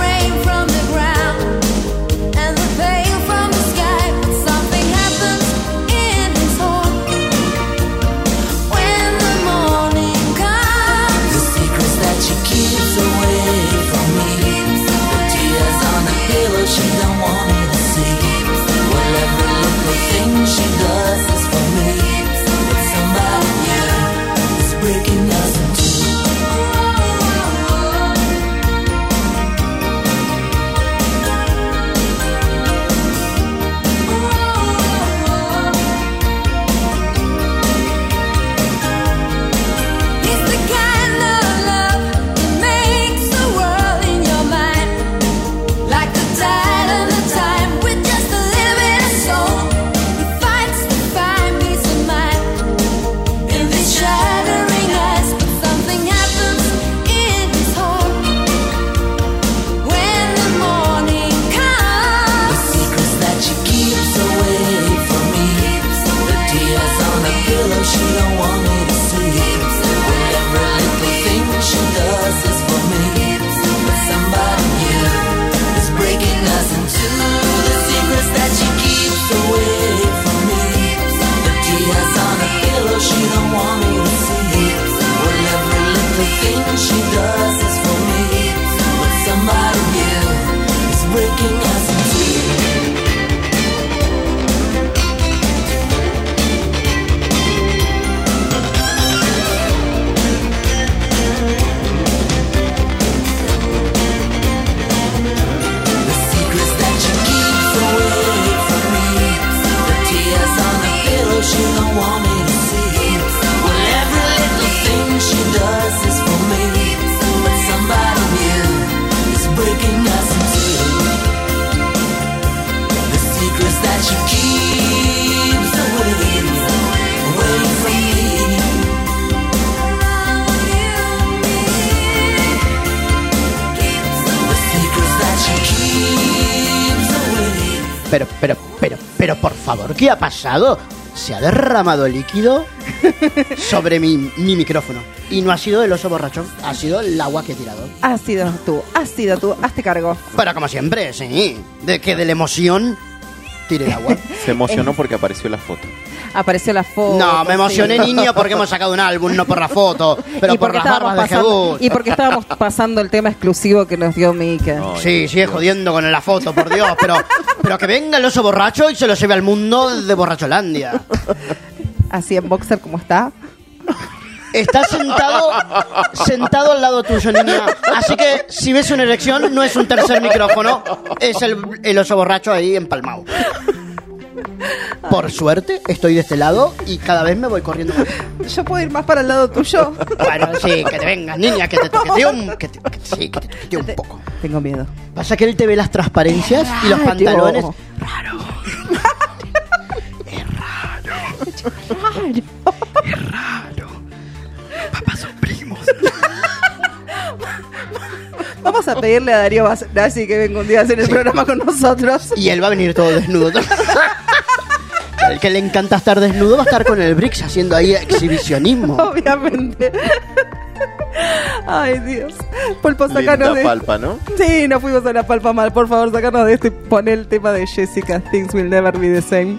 thing she does is for me, but somebody new is breaking us in two. The secrets that she keeps away from me, the tears on the pillow she don't want me to see. Well, every little thing she does is for me, but somebody new is breaking us in two. The secrets that she keeps away, away from me. The secrets that she keeps away. Pero, pero, pero, pero, por favor, ¿qué ha pasado? Se ha derramado líquido sobre mi, mi micrófono. Y no ha sido el oso borracho, ha sido el agua que he tirado. Has sido tú, has sido tú, hazte cargo. Pero como siempre, sí. De que de la emoción tire el agua. Se emocionó porque apareció la foto. Apareció la foto. No, me emocioné, sí. niño, porque hemos sacado un álbum, no por la foto, pero Y por porque las estábamos barbas de pasando- Jesús. Y porque estábamos pasando el tema exclusivo que nos dio Mika. Sí, sigue jodiendo con la foto, por Dios, pero, pero que venga el oso borracho y se lo lleve al mundo de Borracholandia. Así en boxer como está. Está sentado sentado al lado tuyo, niña. Así que si ves una erección, no es un tercer micrófono, es el, el oso borracho ahí empalmado. Por suerte, estoy de este lado y cada vez me voy corriendo más. Yo puedo ir más para el lado tuyo. Bueno, sí, que te vengas, niña, que te toquetee un, que te, que- sí, que te toquetee un poco. Tengo miedo. Pasa que él te ve las transparencias y los Raro. pantalones. Raro. Vamos a pedirle a Darío Bassi que venga un día a hacer el programa con nosotros. Y él va a venir todo desnudo. El que le encanta estar desnudo va a estar con el Brix haciendo ahí exhibicionismo. Obviamente. Ay, Dios. Pulpo, sacanos Linda de... palpa, ¿no? Sí, nos fuimos a la palpa mal. Por favor, sacanos de esto y pon el tema de Jessica. Things will never be the same.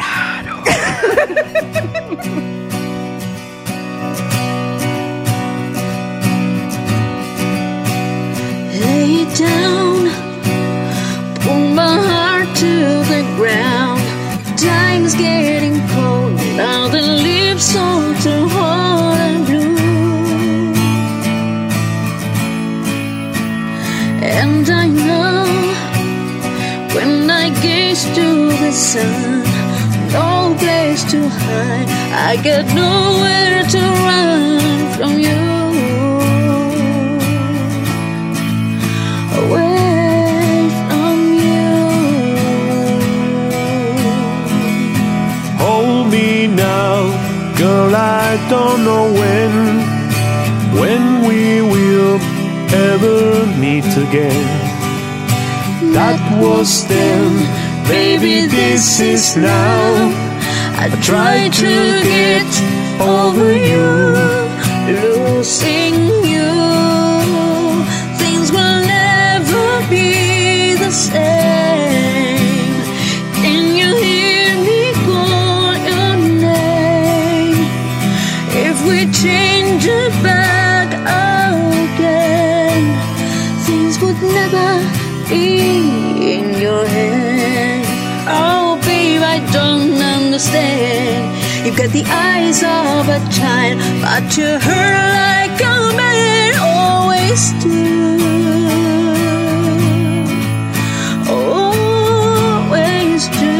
Lay down, pull my heart to the ground. Time's getting cold, now the leaves all turn hot and blue. And I know when I gaze to the sun, no place to hide, I got nowhere to run from you. Away from you. Hold me now, girl, I don't know when, when we will ever meet again. That was then, baby, this is now. I try to get over you, losing you. Things will never be the same. Can you hear me call your name? If we change it back again, things would never be in your hand. Oh, babe, I don't understand. You've got the eyes of a child, but you hurt like a man always do. Always do.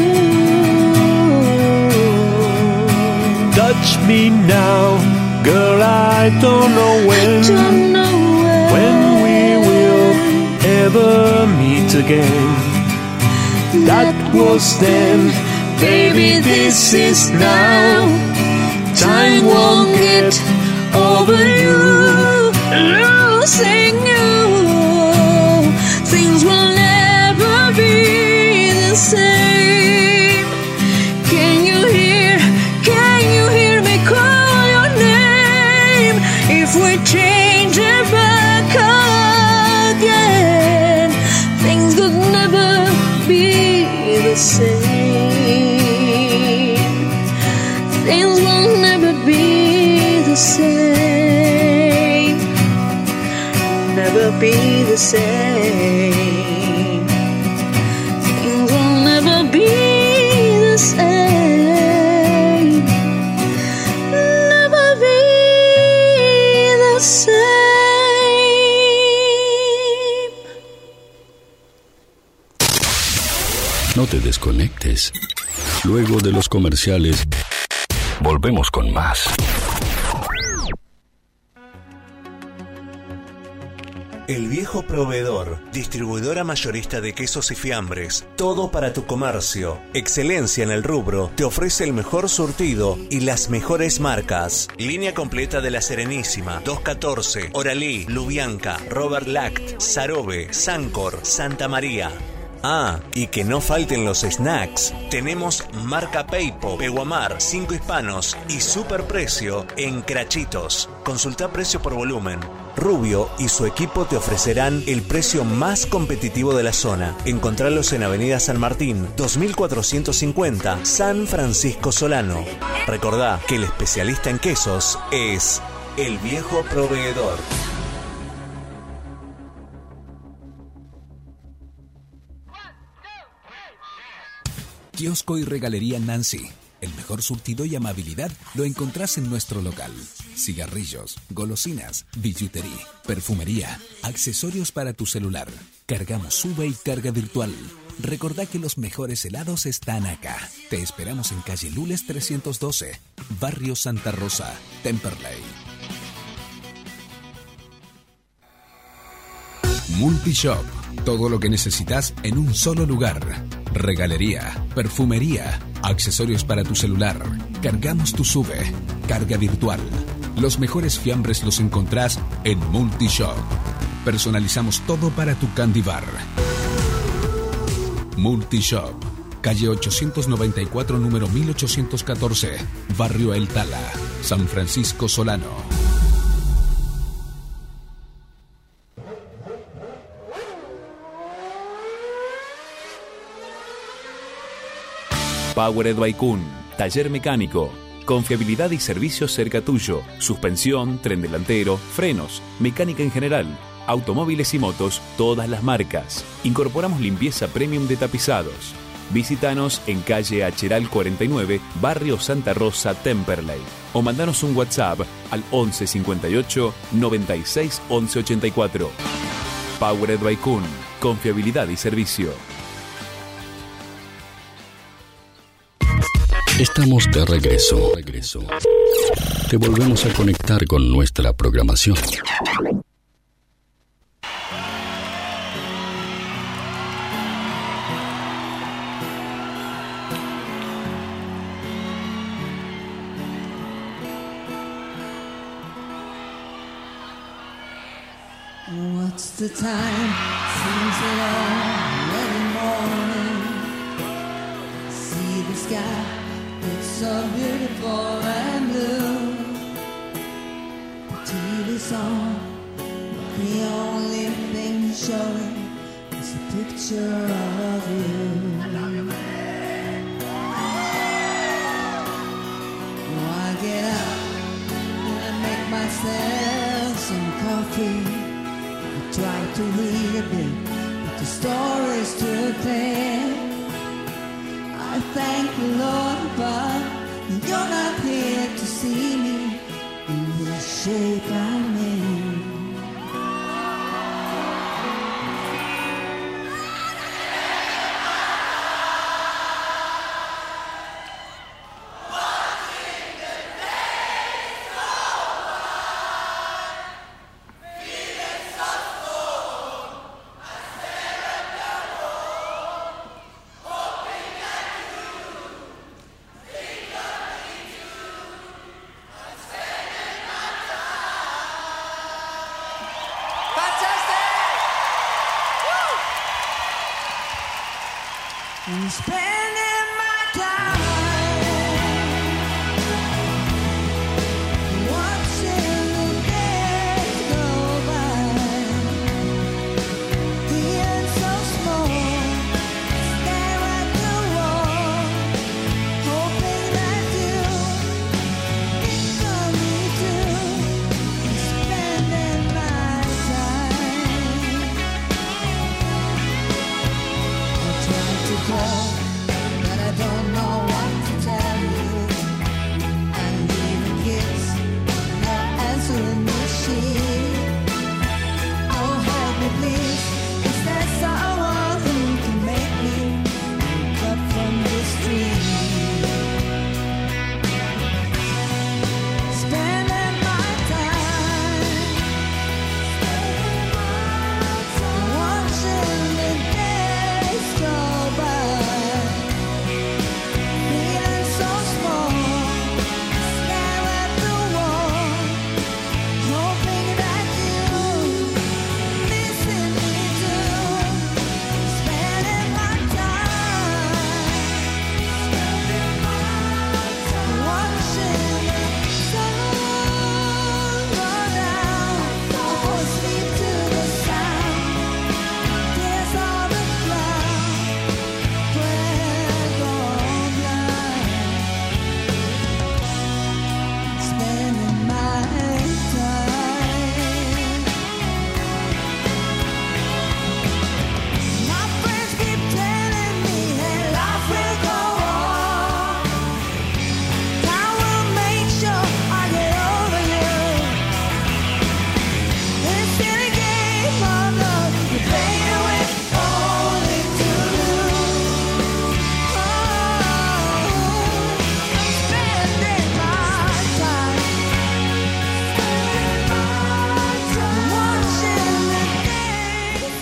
Touch me now, girl, I don't know when, Don't know when, when we will ever meet again. That was then, baby, this is now. Time won't get over you, losing you. Things will never be the same. Can you hear, can you hear me call your name? If we change it back again, things could never be the same. Things will never be the same. be the same. Things will never be the same. Never be the same. No te desconectes. Luego de los comerciales, volvemos con más. El Viejo Proveedor, distribuidora mayorista de quesos y fiambres, todo para tu comercio. Excelencia en el rubro, te ofrece el mejor surtido y las mejores marcas. Línea completa de La Serenísima, doscientos catorce, Oralí, Lubianca, Robert Lact, Sarobe, Sancor, Santa María. Ah, y que no falten los snacks. Tenemos marca Peipo, Peguamar, Cinco Hispanos y Superprecio en Crachitos. Consulta precio por volumen. Rubio y su equipo te ofrecerán el precio más competitivo de la zona. Encontralos en Avenida San Martín, dos mil cuatrocientos cincuenta, San Francisco Solano. Recordá que el especialista en quesos es El Viejo Proveedor. Kiosco y Regalería Nancy. El mejor surtido y amabilidad lo encontrás en nuestro local. Cigarrillos, golosinas, billutería, perfumería, accesorios para tu celular. Cargamos sube y carga virtual. Recordá que los mejores helados están acá. Te esperamos en calle Lules trescientos doce, Barrio Santa Rosa, Temperley. Multishop. Todo lo que necesitas en un solo lugar. Regalería, perfumería, accesorios para tu celular. Cargamos tu sube, carga virtual. Los mejores fiambres los encontrás en Multishop. Personalizamos todo para tu candy bar. Multishop. Calle ochocientos noventa y cuatro, número mil ochocientos catorce, Barrio El Tala, San Francisco Solano. Powered by Kuhn, taller mecánico, confiabilidad y servicios cerca tuyo, suspensión, tren delantero, frenos, mecánica en general, automóviles y motos, todas las marcas. Incorporamos limpieza premium de tapizados. Visítanos en calle Acheral cuarenta y nueve, Barrio Santa Rosa, Temperley. O mandanos un WhatsApp al once cincuenta y ocho, noventa y seis, once ochenta y cuatro. Powered by Kuhn, confiabilidad y servicio. Estamos de regreso. regreso. Te volvemos a conectar con nuestra programación. What's the time? Seems it already morning. See the sky, it's so beautiful and blue. The T V's on, but the only thing showing is a picture of you. Oh, I get up and I make myself some coffee. Try to read a bit, but the story's too thin. I thank the Lord, but you're not here to see me in the shape I'm in. I'm spending my time watching the days go by. Being so small, stare at the wall, hoping that you think of me too. I'm spending my time.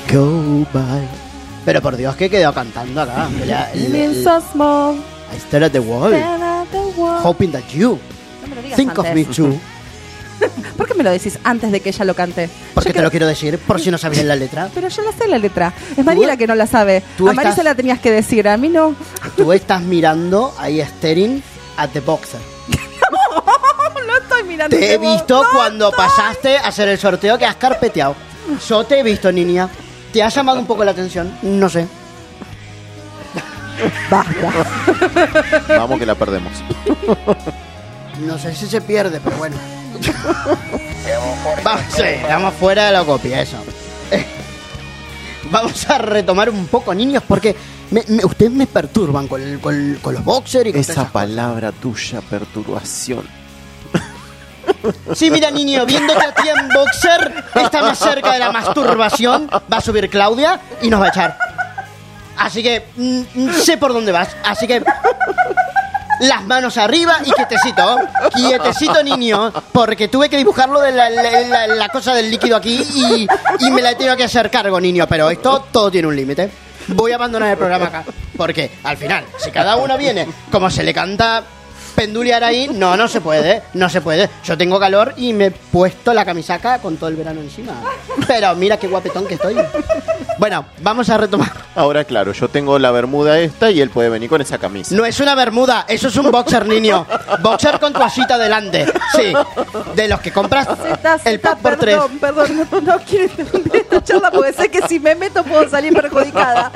go by. Pero por Dios que quedó cantando acá. La, el, el, so small. I stare at the wall. Hoping that you No me lo digas think of antes. me too. ¿Por qué me lo decís antes de que ella lo cante? Porque Yo te creo- lo quiero decir, por si no sabías la letra. Pero yo la sé la letra. Es María la que no la sabe. tú A Marisa estás- la tenías que decir, a mí no. Tú estás mirando ahí staring at the boxer. No estoy mirando. Te he ese visto bo- cuando pasaste a hacer el sorteo que has carpeteado. Yo te he visto, niña. ¿Te ha llamado un poco la atención? No sé. Vamos que la perdemos. No sé si se pierde, pero bueno. Vamos, sí, vamos fuera de la copia, eso. Eh, Vamos a retomar un poco, niños, porque me- me- ustedes me perturban con, el- con- con los boxers y con Esa todas esas palabra tuya, perturbación. cosas. Sí, mira, niño, viéndote a ti en boxer, está más cerca de la masturbación. Va a subir Claudia y nos va a echar. Así que mm, mm, sé por dónde vas. Así que las manos arriba y quietecito, quietecito, niño, porque tuve que dibujarlo de la, la- la- la cosa del líquido aquí y, y me la he tenido que hacer cargo, niño. Pero esto todo tiene un límite. Voy a abandonar el programa acá, porque al final, si cada uno viene como se le canta pendulear ahí, no, no se puede, no se puede. Yo tengo calor y me he puesto la camisaca con todo el verano encima. Pero mira qué guapetón que estoy. Bueno, vamos a retomar. Ahora, claro, yo tengo la bermuda esta y él puede venir con esa camisa. No es una bermuda, eso es un boxer, niño. Boxer con toallita delante. Sí, de los que compras el pack por tres. Perdón, perdón, no, no quiero interrumpir esta charla porque sé que si me meto puedo salir perjudicada.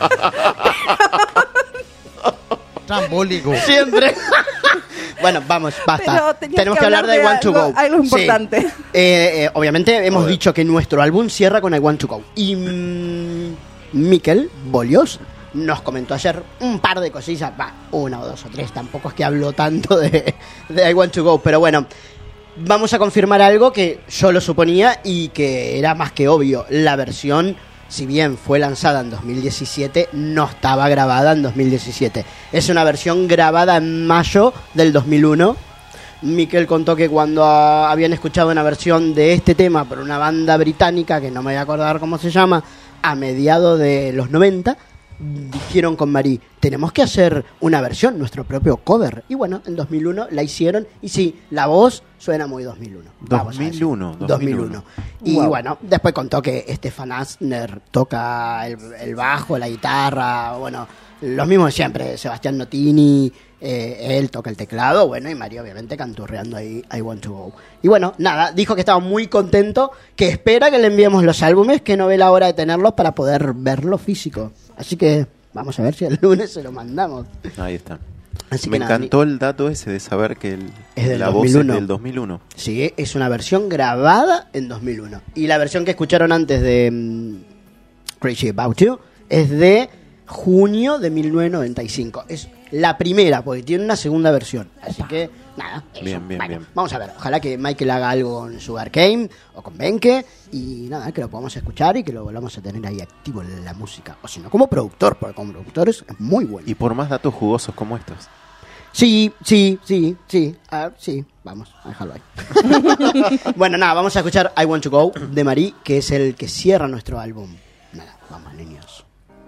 Trambólico. Siempre. Bueno, vamos, basta. Pero tenías Tenemos que que hablar de I hablar Want de to algo- Go. algo Sí. importante. Eh, eh, obviamente hemos dicho que nuestro álbum cierra con I Want to Go. Y mm, Miquel Bolios nos comentó ayer un par de cosillas. Va, una o dos o tres. Tampoco es que habló tanto de, de I Want to Go. Pero bueno, vamos a confirmar algo que yo lo suponía y que era más que obvio. La versión, si bien fue lanzada en dos mil diecisiete, no estaba grabada en dos mil diecisiete. Es una versión grabada en mayo del dos mil uno. Miquel contó que cuando ah, habían escuchado una versión de este tema por una banda británica, que no me voy a acordar cómo se llama, a mediados de los noventa, dijeron con Marí, tenemos que hacer una versión, nuestro propio cover. Y bueno, en dos mil uno la hicieron y sí, la voz suena muy dos mil uno. dos mil uno. dos mil uno. Y Wow. bueno, después contó que Stefan Asner toca el, el bajo, la guitarra, bueno, los mismos de siempre, Sebastián Notini, eh, él toca el teclado, bueno, y Mario obviamente canturreando ahí I Want to Go. Y bueno, nada, dijo que estaba muy contento, que espera que le enviemos los álbumes, que no ve la hora de tenerlos para poder verlo físico. Así que vamos a ver si el lunes se lo mandamos. Ahí está. Así Me que nada, encantó el dato ese de saber que el, Es del la dos voz mil uno. es del dos mil uno. Sí, es una versión grabada en dos mil uno. Y la versión que escucharon antes de mm, Crazy About You es de junio de mil novecientos noventa y cinco. Es la primera, porque tiene una segunda versión. Así que, nada. Eso. Bien, bien, Bueno, bien. vamos a ver. Ojalá que Michael haga algo con Sugar Cane o con Benke. Y nada, que lo podamos escuchar y que lo volvamos a tener ahí activo en la música. O si no, como productor, porque como productor es muy bueno. Y por más datos jugosos como estos. Sí, sí, sí, sí. Ah, sí, vamos, a dejarlo ahí. Bueno, nada, vamos a escuchar I Want to Go de Marí, que es el que cierra nuestro álbum. Nada, vamos, niños.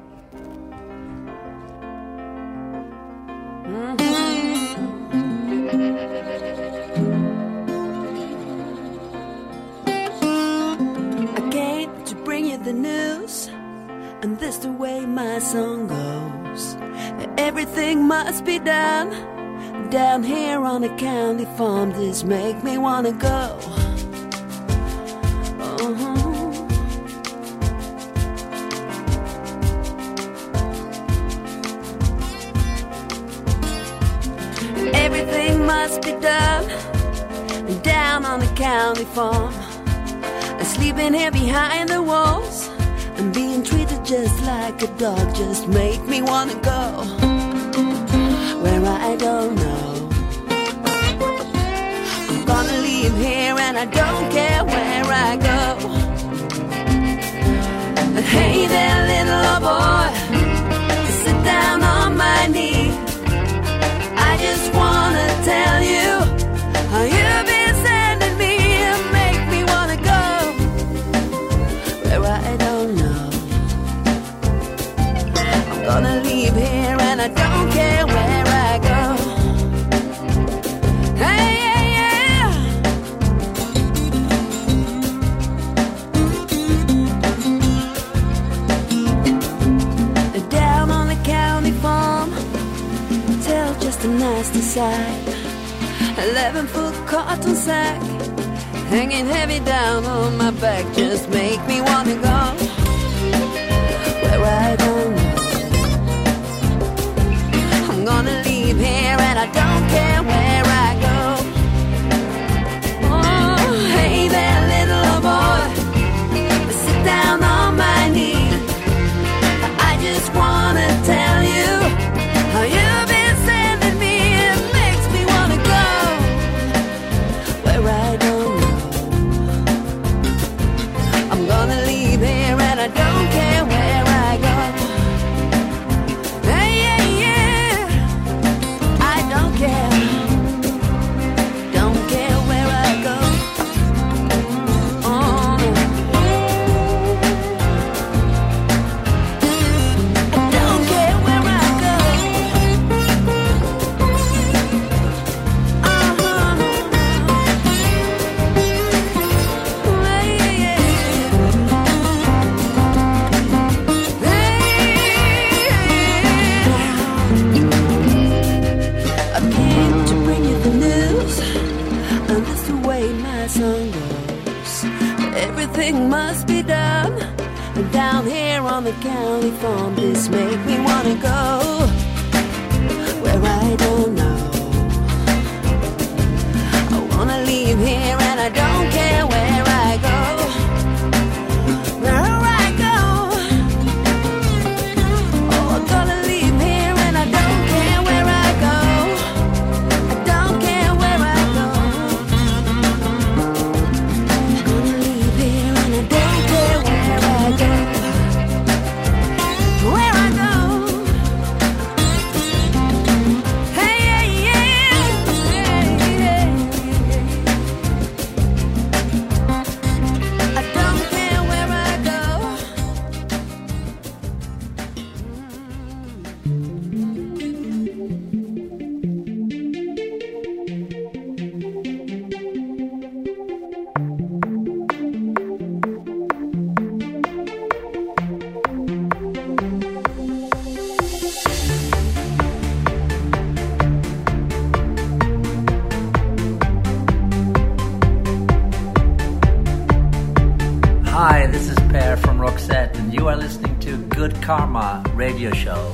I came to bring you the news, and this the way my song goes. Everything must be done down here on the county farm. This make me wanna go. Uh-huh. Everything must be done down on the county farm. And sleeping here behind the walls and being treated just like a dog just make me wanna go where I don't know. I'm gonna leave here and I don't care where I go. Hey there, little old boy, sit down on my knee. I just wanna tell you how you've been sending me and make me wanna go where I don't know. inside. Eleven foot cotton sack hanging heavy down on my back. Just make me wanna go where I don't know. I'm gonna leave here and I don't care where I go. Oh, hey there, little boy, sit down on my knee. I just wanna tell you how you've been sending me. It makes me wanna go where I don't know. I'm gonna leave here and I don't care where I go. Hey, yeah, yeah, I don't care. Don't care where I go. Oh, no. I don't care where I go. Uh-huh. Hey, yeah, yeah. I came to bring you the news, and that's the way my song goes. Everything must be done, and down here on the county farm, this make me wanna go where I don't know. I wanna leave here and I don't care where I go. Where I go. Oh, I'm gonna leave here and I don't care where I go. I don't care where I go. I'm gonna leave here and I don't care where I go. Where I go. Hey, yeah, yeah, yeah, yeah. I don't care where I go. Hi, this is Per from Roxette, and you are listening to Good Karma Radio Show.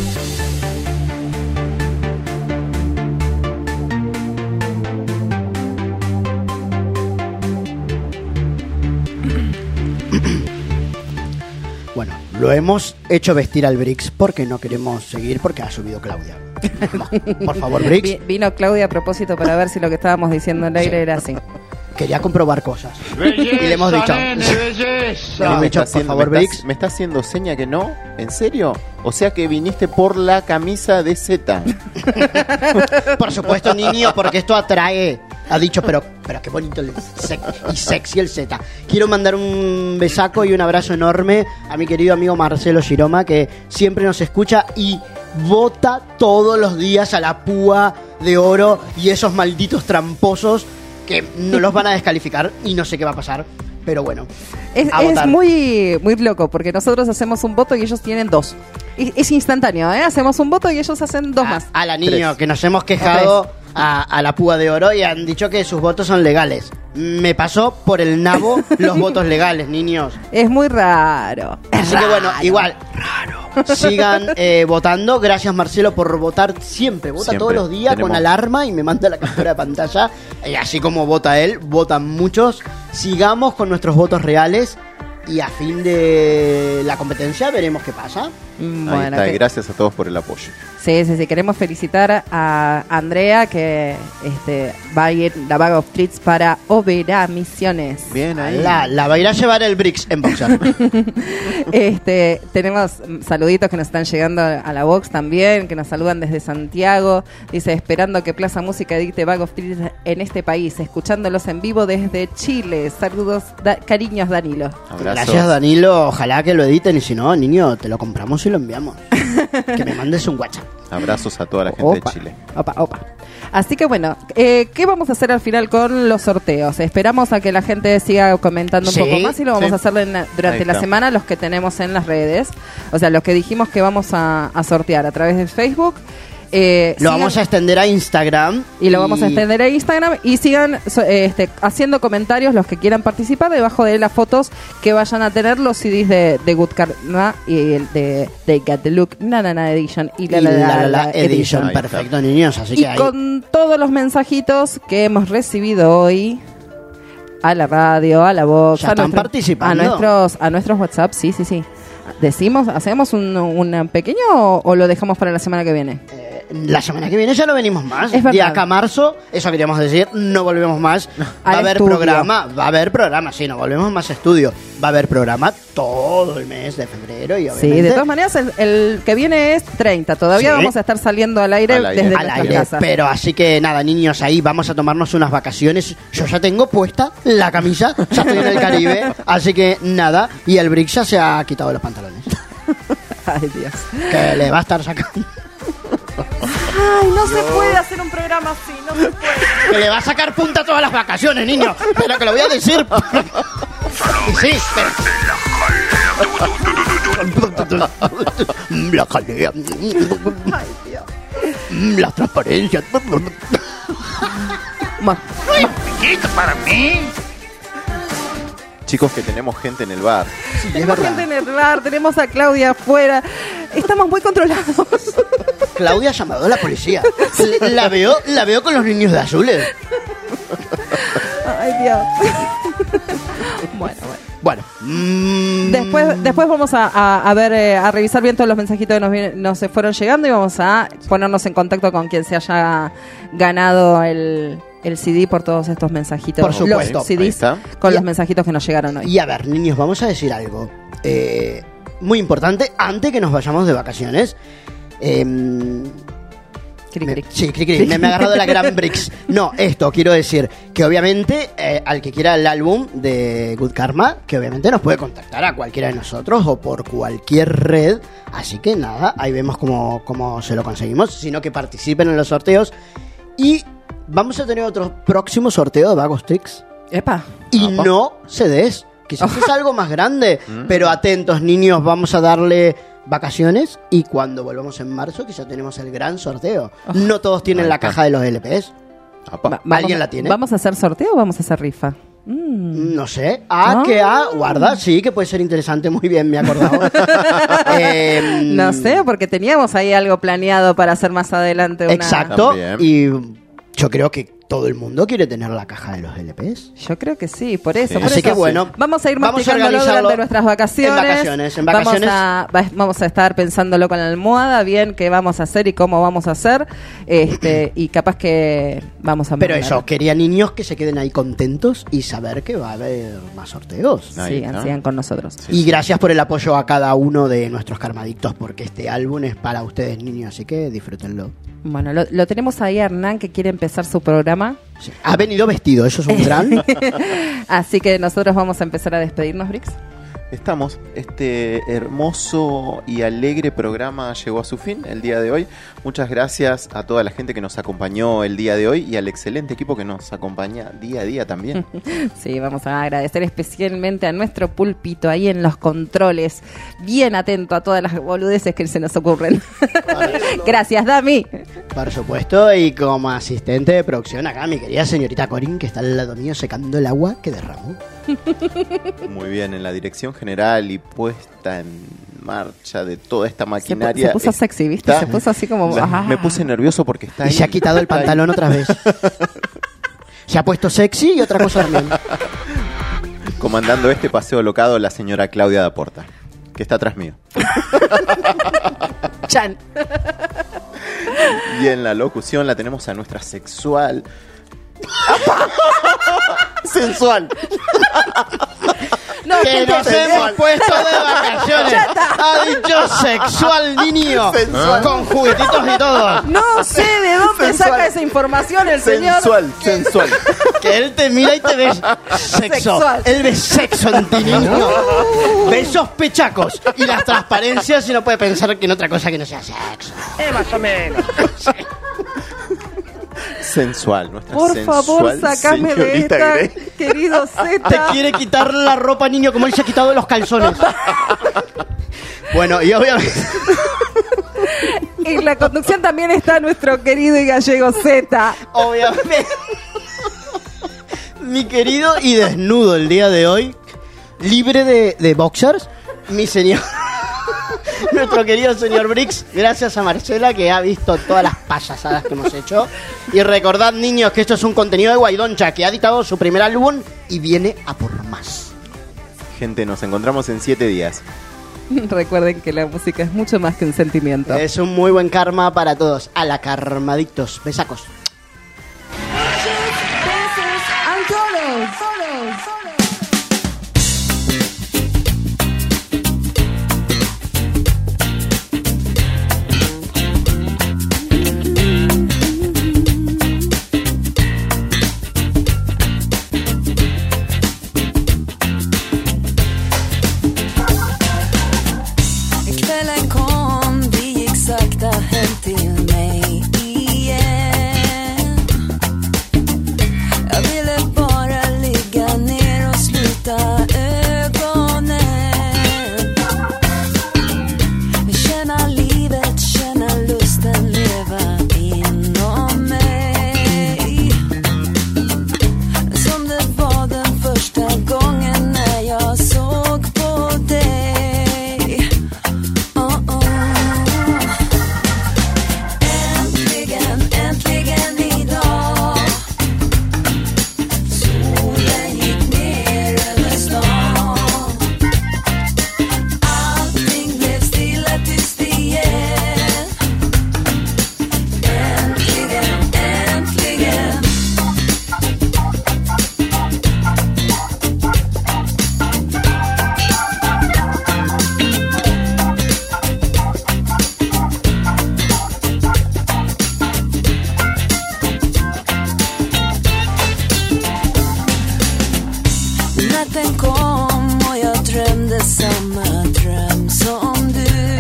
Bueno, lo hemos hecho vestir al Brix porque no queremos seguir porque ha subido Claudia. Vamos, por favor, Brix. Vi- Vino Claudia a propósito para ver si lo que estábamos diciendo en el aire era así. Quería comprobar cosas. Belleza, y le hemos dicho. nene, belleza. Le hemos me dicho, está por haciendo- favor, me Brix. está- ¿Me está haciendo seña que no? ¿En serio? O sea que viniste por la camisa de Z. Por supuesto, niño, porque esto atrae. Ha dicho, pero, pero qué bonito el sec- y sexy el Z. Quiero mandar un besaco y un abrazo enorme a mi querido amigo Marcelo Giroma, que siempre nos escucha y vota todos los días a la púa de oro y esos malditos tramposos que no los van a descalificar y no sé qué va a pasar. Pero bueno, Es, a es votar. muy, muy loco porque nosotros hacemos un voto y ellos tienen dos. Y- Es instantáneo, ¿eh? Hacemos un voto y ellos hacen dos más. A la niño, que nos hemos quejado a, a la púa de oro y han dicho que sus votos son legales. Me pasó por el nabo los votos legales, niños. Es muy raro. Así que bueno, igual, sigan eh, votando. Gracias, Marcelo, por votar siempre. Vota Siempre. todos los días Tenemos- con alarma y me manda la captura de pantalla. Y así como vota él, votan muchos. Sigamos con nuestros votos reales. Y a fin de la competencia veremos qué pasa. Mm, Ahí Bueno, está, y que- gracias a todos por el apoyo. Sí, sí, sí. Queremos felicitar a Andrea que este, va a ir la Bag of Treats para Oberá Misiones. Bien ahí. La, la va a ir a llevar el Brix en boxer. Este, tenemos mm, saluditos que nos están llegando a la box también, que nos saludan desde Santiago. Dice, esperando que Plaza Música dicte Bag of Treats en este país, escuchándolos en vivo desde Chile. Saludos, da- cariños, Danilo. Abrazo. Gracias, Danilo. Ojalá que lo editen. Y si no, niño, te lo compramos y lo enviamos. Que me mandes un WhatsApp. Abrazos a toda la gente Opa. de Chile. Opa, opa. Así que bueno, eh, ¿qué vamos a hacer al final con los sorteos? Esperamos a que la gente siga comentando un Sí, poco más y lo vamos sí. a hacer en la- Ahí durante la está. semana, los que tenemos en las redes. O sea, los que dijimos que vamos a, a sortear a través de Facebook. Eh, lo sigan, vamos a extender a Instagram. Y lo vamos a extender a Instagram. Y sigan so, este, haciendo comentarios los que quieran participar debajo de las fotos que vayan a tener los C Ds de, de Good Karma y el de They Got the Look, Na Na Na Edition y La La La, la, la, la Edition. Edition. Perfecto, niños. Así y que ahí. con todos los mensajitos que hemos recibido hoy a la radio, a la voz, ya a, están nuestro, participando. a nuestros a nuestros WhatsApp, sí, sí, sí. Decimos, hacemos un, un pequeño o, o lo dejamos para la semana que viene. Eh, la semana que viene ya no venimos más. Es De acá a marzo, eso queríamos decir, no volvemos más. Va a haber estudio. programa, va a haber programa, sí, no volvemos más a estudio. Va a haber programa todo el mes de febrero y obviamente... Sí, de todas maneras, el, el que viene es treinta. Todavía Sí. vamos a estar saliendo al aire, al aire. desde al nuestras aire. casas. Pero así que nada, niños, ahí vamos a tomarnos unas vacaciones. Yo ya tengo puesta la camisa, ya estoy en el Caribe, así que nada. Y el Brix ya se ha quitado los pantalones. Ay, Dios. Que le va a estar sacando. Ay, no se puede hacer un programa así, no se puede. Que le va a sacar punta a todas las vacaciones, niño. Pero que lo voy a decir. Y sí, pero... La jalea. Ay, Dios. La transparencia. ¡Ay, piquito para mí! Chicos, que tenemos gente en el bar. Sí, tenemos gente en el bar, tenemos a Claudia afuera. Estamos muy controlados. Claudia ha llamado a la policía. La veo, la veo con los niños de azules. Ay, Dios. Bueno, bueno. Bueno, mm, después, después vamos a, a, a ver, eh, a revisar bien todos los mensajitos que nos, viene- nos se fueron llegando y vamos a ponernos en contacto con quien se haya ganado el, el C D por todos estos mensajitos. Por supuesto. Los C Ahí Ds está. con Y- los mensajitos que nos llegaron hoy. Y a ver, niños, vamos a decir algo eh, muy importante antes que nos vayamos de vacaciones. Eh, Cri, me- cri. sí, cri, cri, me, me ha agarrado la gran Brix. No, esto quiero decir que obviamente eh, al que quiera el álbum de Good Karma, que obviamente nos puede contactar a cualquiera de nosotros o por cualquier red. Así que nada, ahí vemos cómo, cómo se lo conseguimos, sino que participen en los sorteos. Y vamos a tener otro próximo sorteo de Vagos Tricks. Epa. Y no C Ds. Quizás es algo más grande, pero atentos, niños, vamos a darle vacaciones y cuando volvamos en marzo quizás tenemos el gran sorteo. No todos tienen la caja de los L Ps. Va- vamos ¿Alguien a- la tiene? ¿Vamos a hacer sorteo o vamos a hacer rifa? Mm. No sé. Ah, Ah. que ah, guarda, sí, que puede ser interesante. Muy bien, me he acordado. Eh, No sé, porque teníamos ahí algo planeado para hacer más adelante. Una... Exacto. Y yo creo que todo el mundo quiere tener la caja de los L Ps. Yo creo que sí, por eso. Sí. por Así eso. que bueno, vamos a ir vamos a masticándolo organizarlo durante nuestras vacaciones. en vacaciones, en vacaciones. Vamos a, va- vamos a estar pensándolo con la almohada, bien qué vamos a hacer y cómo vamos a hacer. este Y capaz que vamos a Pero mandar. eso, quería niños que se queden ahí contentos y saber que va a haber más sorteos. Sigan, sigan con nosotros. Y gracias por el apoyo a cada uno de nuestros karmadictos, porque este álbum es para ustedes, niños, así que disfrútenlo. Bueno, lo, lo tenemos ahí a Hernán que quiere empezar su programa. Ha venido vestido, eso es un gran... Así que nosotros vamos a empezar a despedirnos, Brix. Estamos, este hermoso y alegre programa llegó a su fin el día de hoy. Muchas gracias a toda la gente que nos acompañó el día de hoy y al excelente equipo que nos acompaña día a día también. Sí, vamos a agradecer especialmente a nuestro pulpito ahí en los controles, bien atento a todas las boludeces que se nos ocurren. Gracias, Dami. Por supuesto, y como asistente de producción acá, mi querida señorita Corín, que está al lado mío secando el agua que derramó. Muy bien, en la dirección general y puesta en marcha de toda esta Se, pu- maquinaria. se puso sexy, ¿viste? está- Se puso así como... La- ajá. me puse nervioso porque está Y ahí. se ha quitado el Está ahí. pantalón otra vez. Se ha puesto sexy y otra cosa también. Comandando este paseo locado la señora Claudia Daporta, que está atrás mío. Chan. Y en la locución la tenemos a nuestra sexual... sensual. No, que gente, nos hemos puesto de vacaciones. Ya está. Ha dicho sexual, niño. Sensual. Con juguetitos y todo. No sé de dónde Sensual. saca esa información el señor. Sensual, sensual. Que él te mira y te ve sexo. Sexual. Él ve sexo en ti, niño. Ve esos pechacos y las transparencias y no puede pensar que en otra cosa que no sea sexo. Eh, más o menos. Sensual, nuestra Por sensual favor, sacame de señorita esta, Grey. querido Z. Te quiere quitar la ropa, niño, como él se ha quitado los calzones. Bueno, y obviamente... En la conducción también está nuestro querido y gallego Z. Obviamente. Mi querido y desnudo el día de hoy, libre de, de boxers, mi señor, nuestro querido señor Brix, gracias a Marcela que ha visto todas las payasadas que hemos hecho. Y recordad, niños, que esto es un contenido de Guaidoncha, que ha editado su primer álbum y viene a por más. Gente, nos encontramos en siete días. Recuerden que la música es mucho más que un sentimiento. Es un muy buen karma para todos. A la karmadictos. Besacos. Kvällen kom, vi gick sakta hem till mig igen. Jag ville bara ligga ner och sluta ögonen. Känna livet, känna lusten leva inom mig. Som det var den första gången när jag såg på dig. Natten kom och jag drömde samma dröm som du.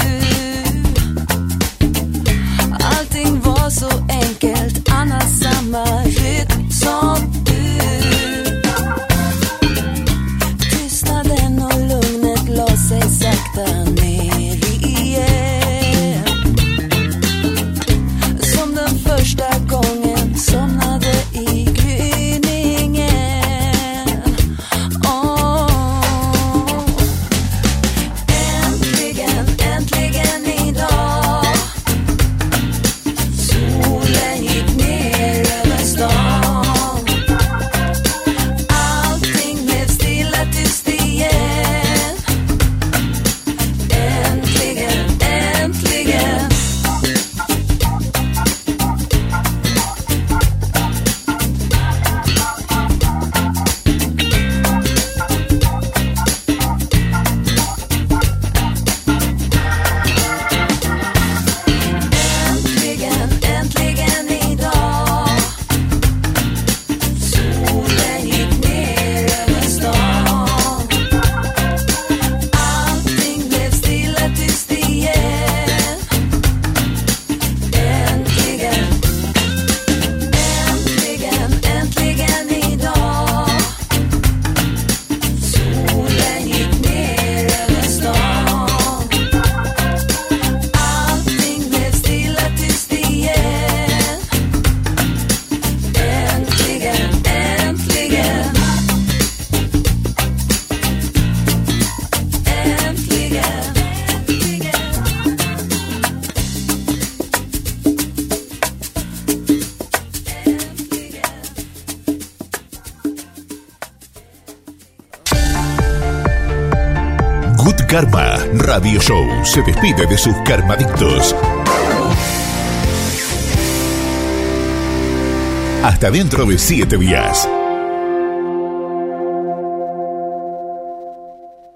Allting var så enkelt, annars samma rytm som du. Tystnaden och lugnet la sig sakta ner igen. Som den första gången somnade i gryningen. Good Karma Radio Show se despide de sus karmadictos. Hasta dentro de siete días.